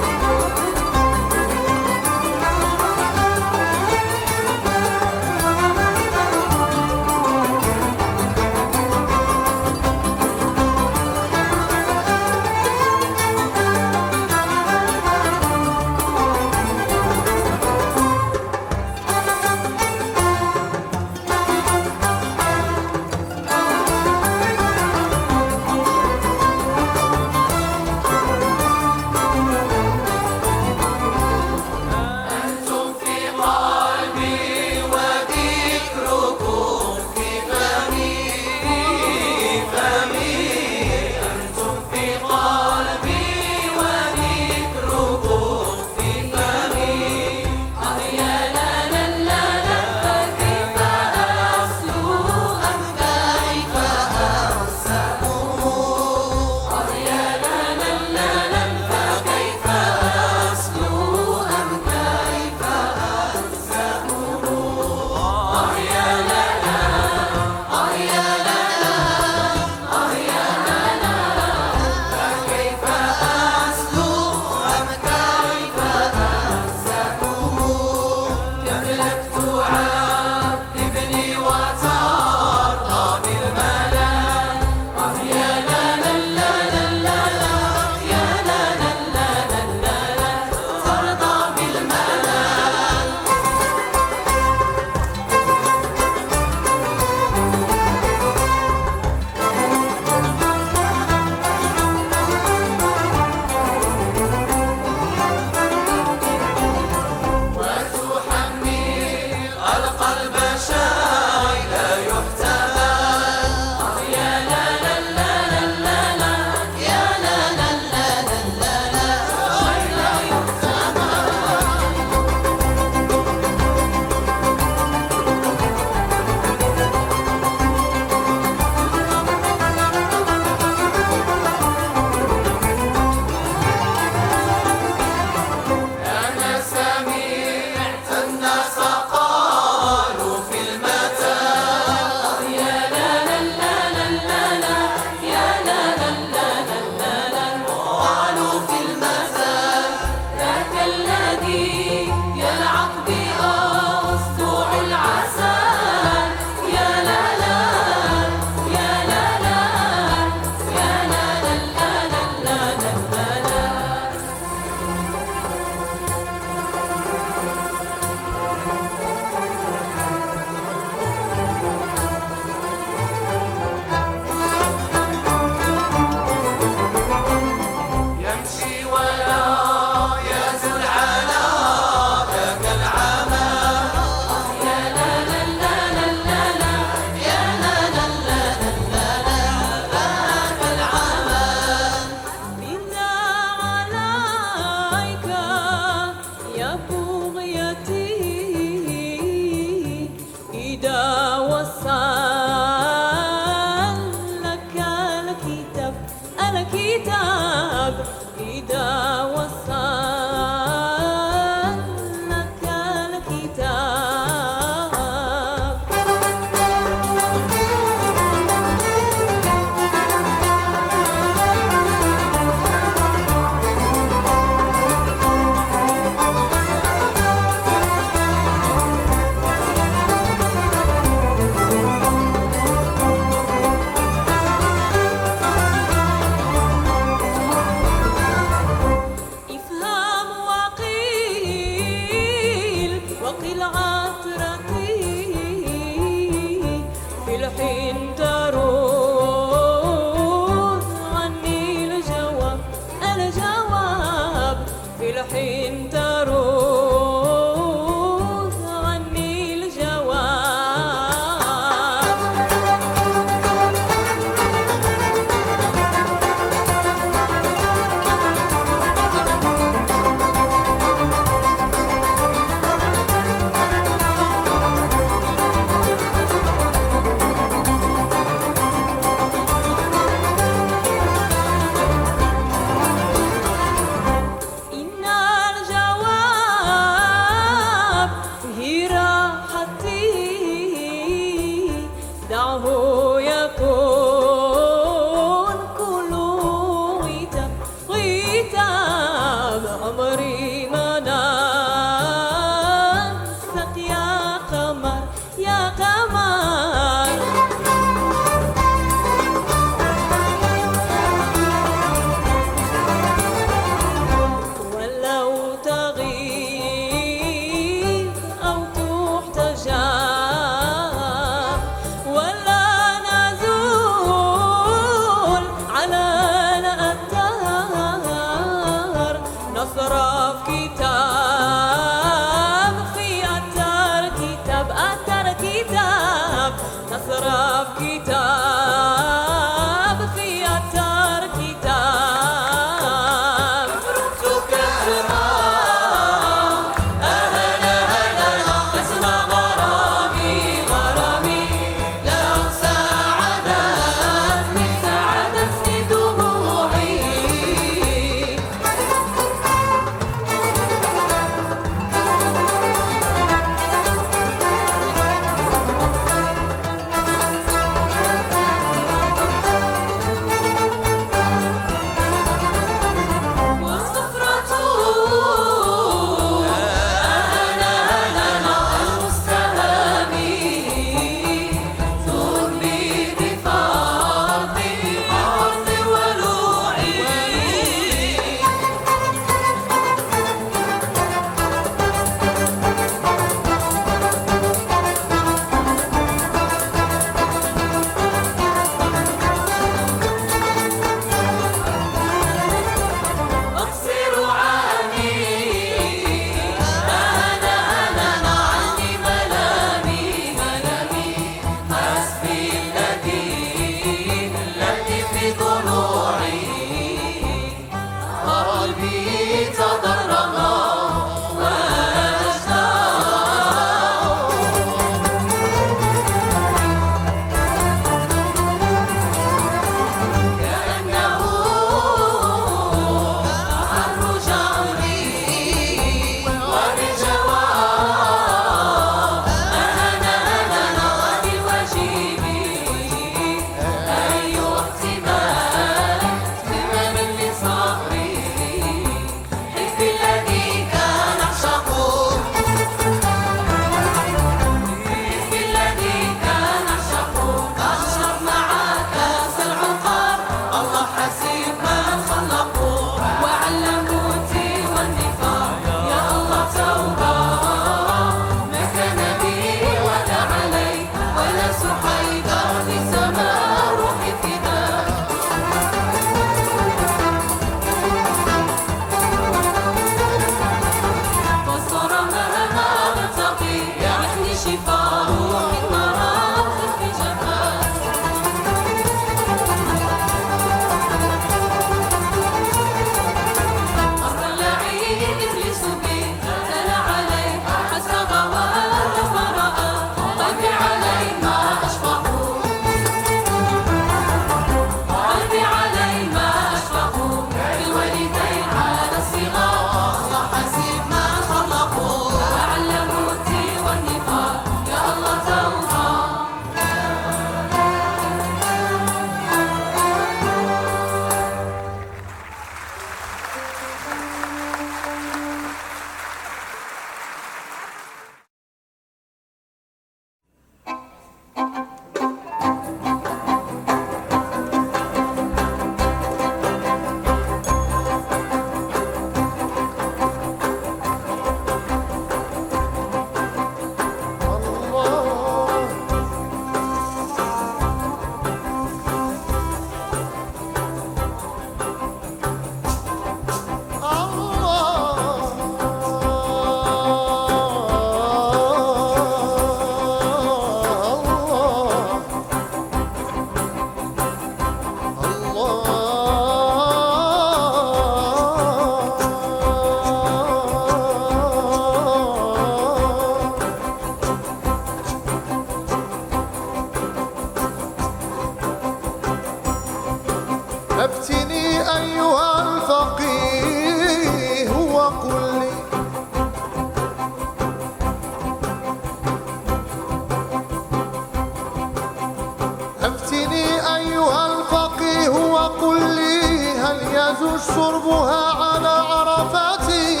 يجوز شربها على عرفاتي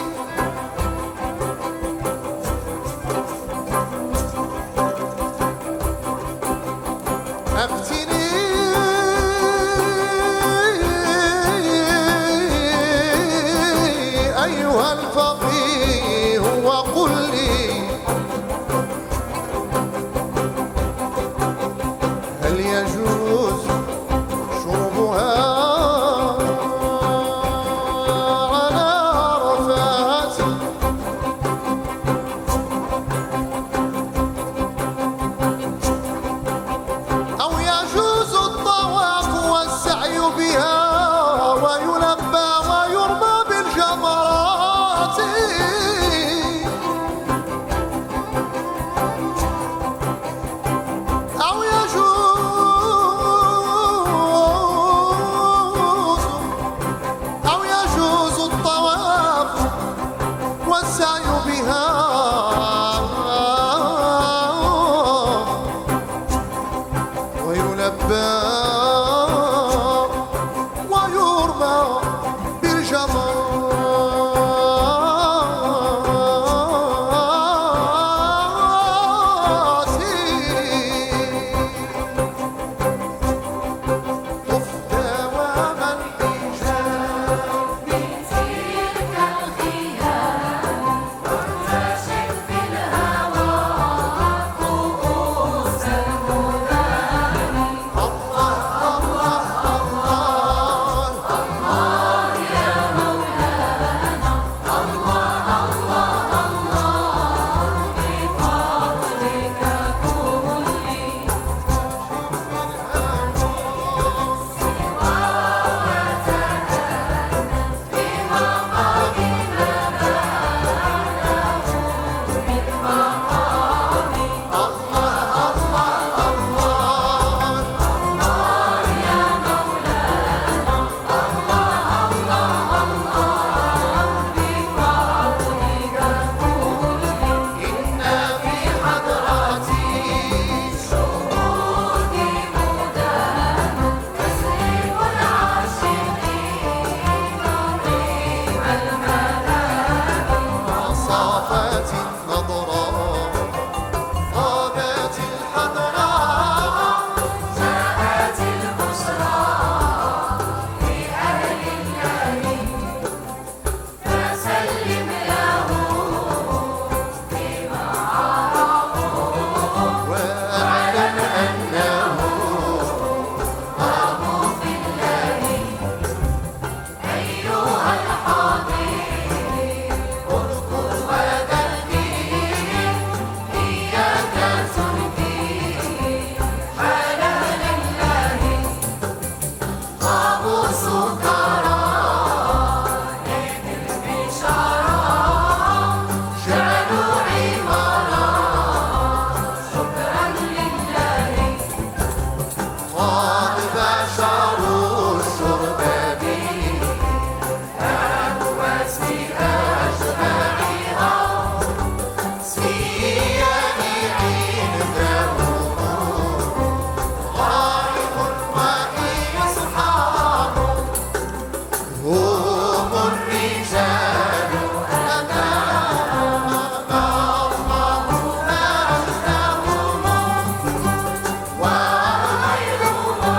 أفتني أيها الفقيه وقل لي هل يجوز شربها على عرفاتي أو يجوز الطواف والسعي بها ويلبى ويرمى بالجمرات أو يجوز أو يجوز الطواف والسعي بها ويلبى ويرمى بالجمرات طف دواما حجاب من تلك الخيام ترتشف في الهوى كؤوس المنام الله الله الله الله يا مولانا الله الله الله بفضلك كلي إن في حضرتي شهودي مدام تسريب العاشقين طيب المنام صافات النضراء غابات الحضراء جاءت البشرى لأهل اليمين فسلم له بما عرفوا واعلم أنه قاموا في الله أيها الحبيب اذكر وذكر إياك تنكي حلال الله قاموا سكرى البشارى جعلوا عمارا شكرا لله قد بشروا الشرب به واسم أجمعها سيان عنده غائب وإصحاب هم الرجال أمام الله أجلهم وغيرهم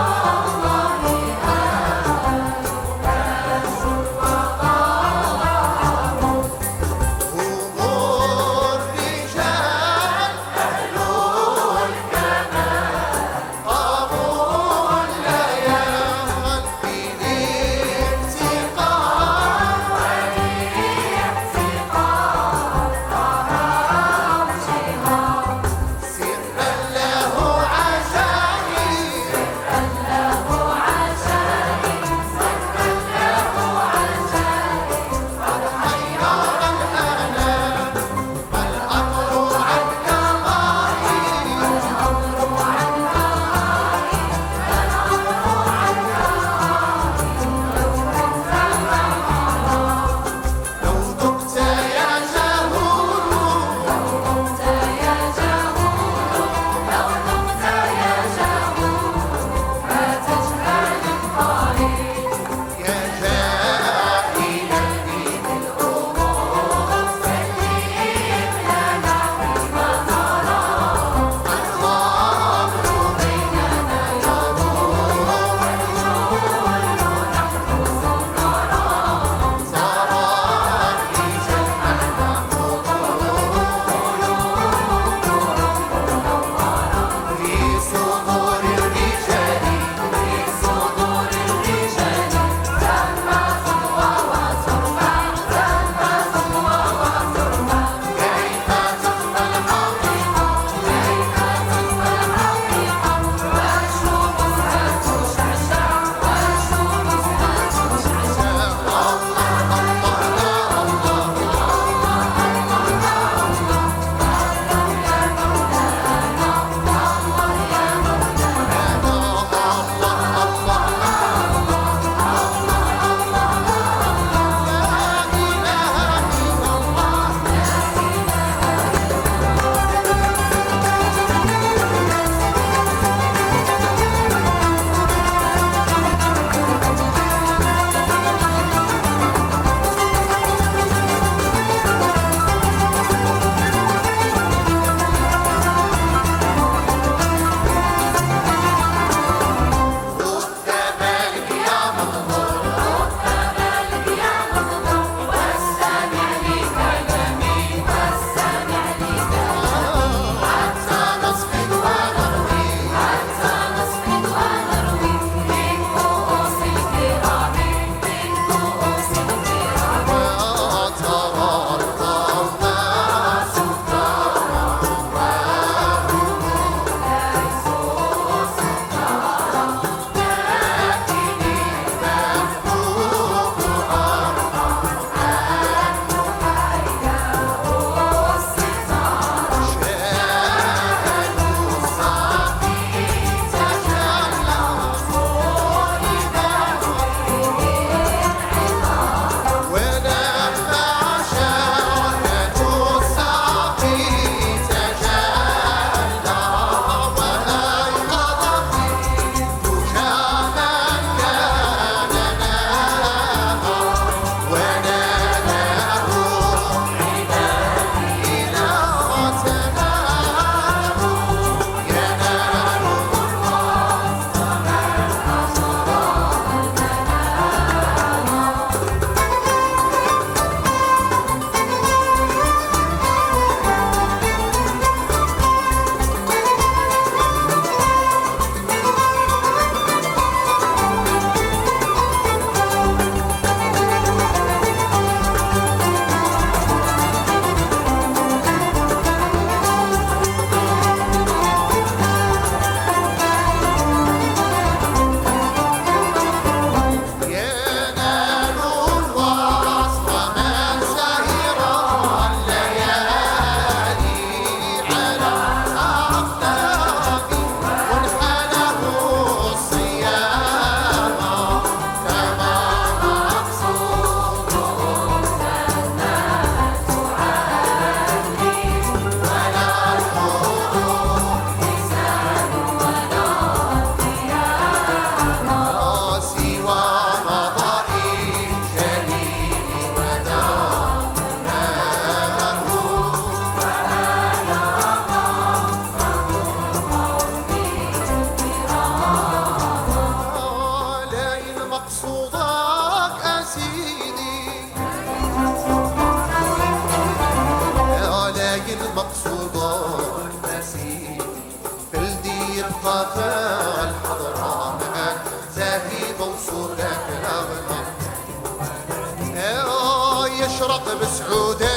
بسعوده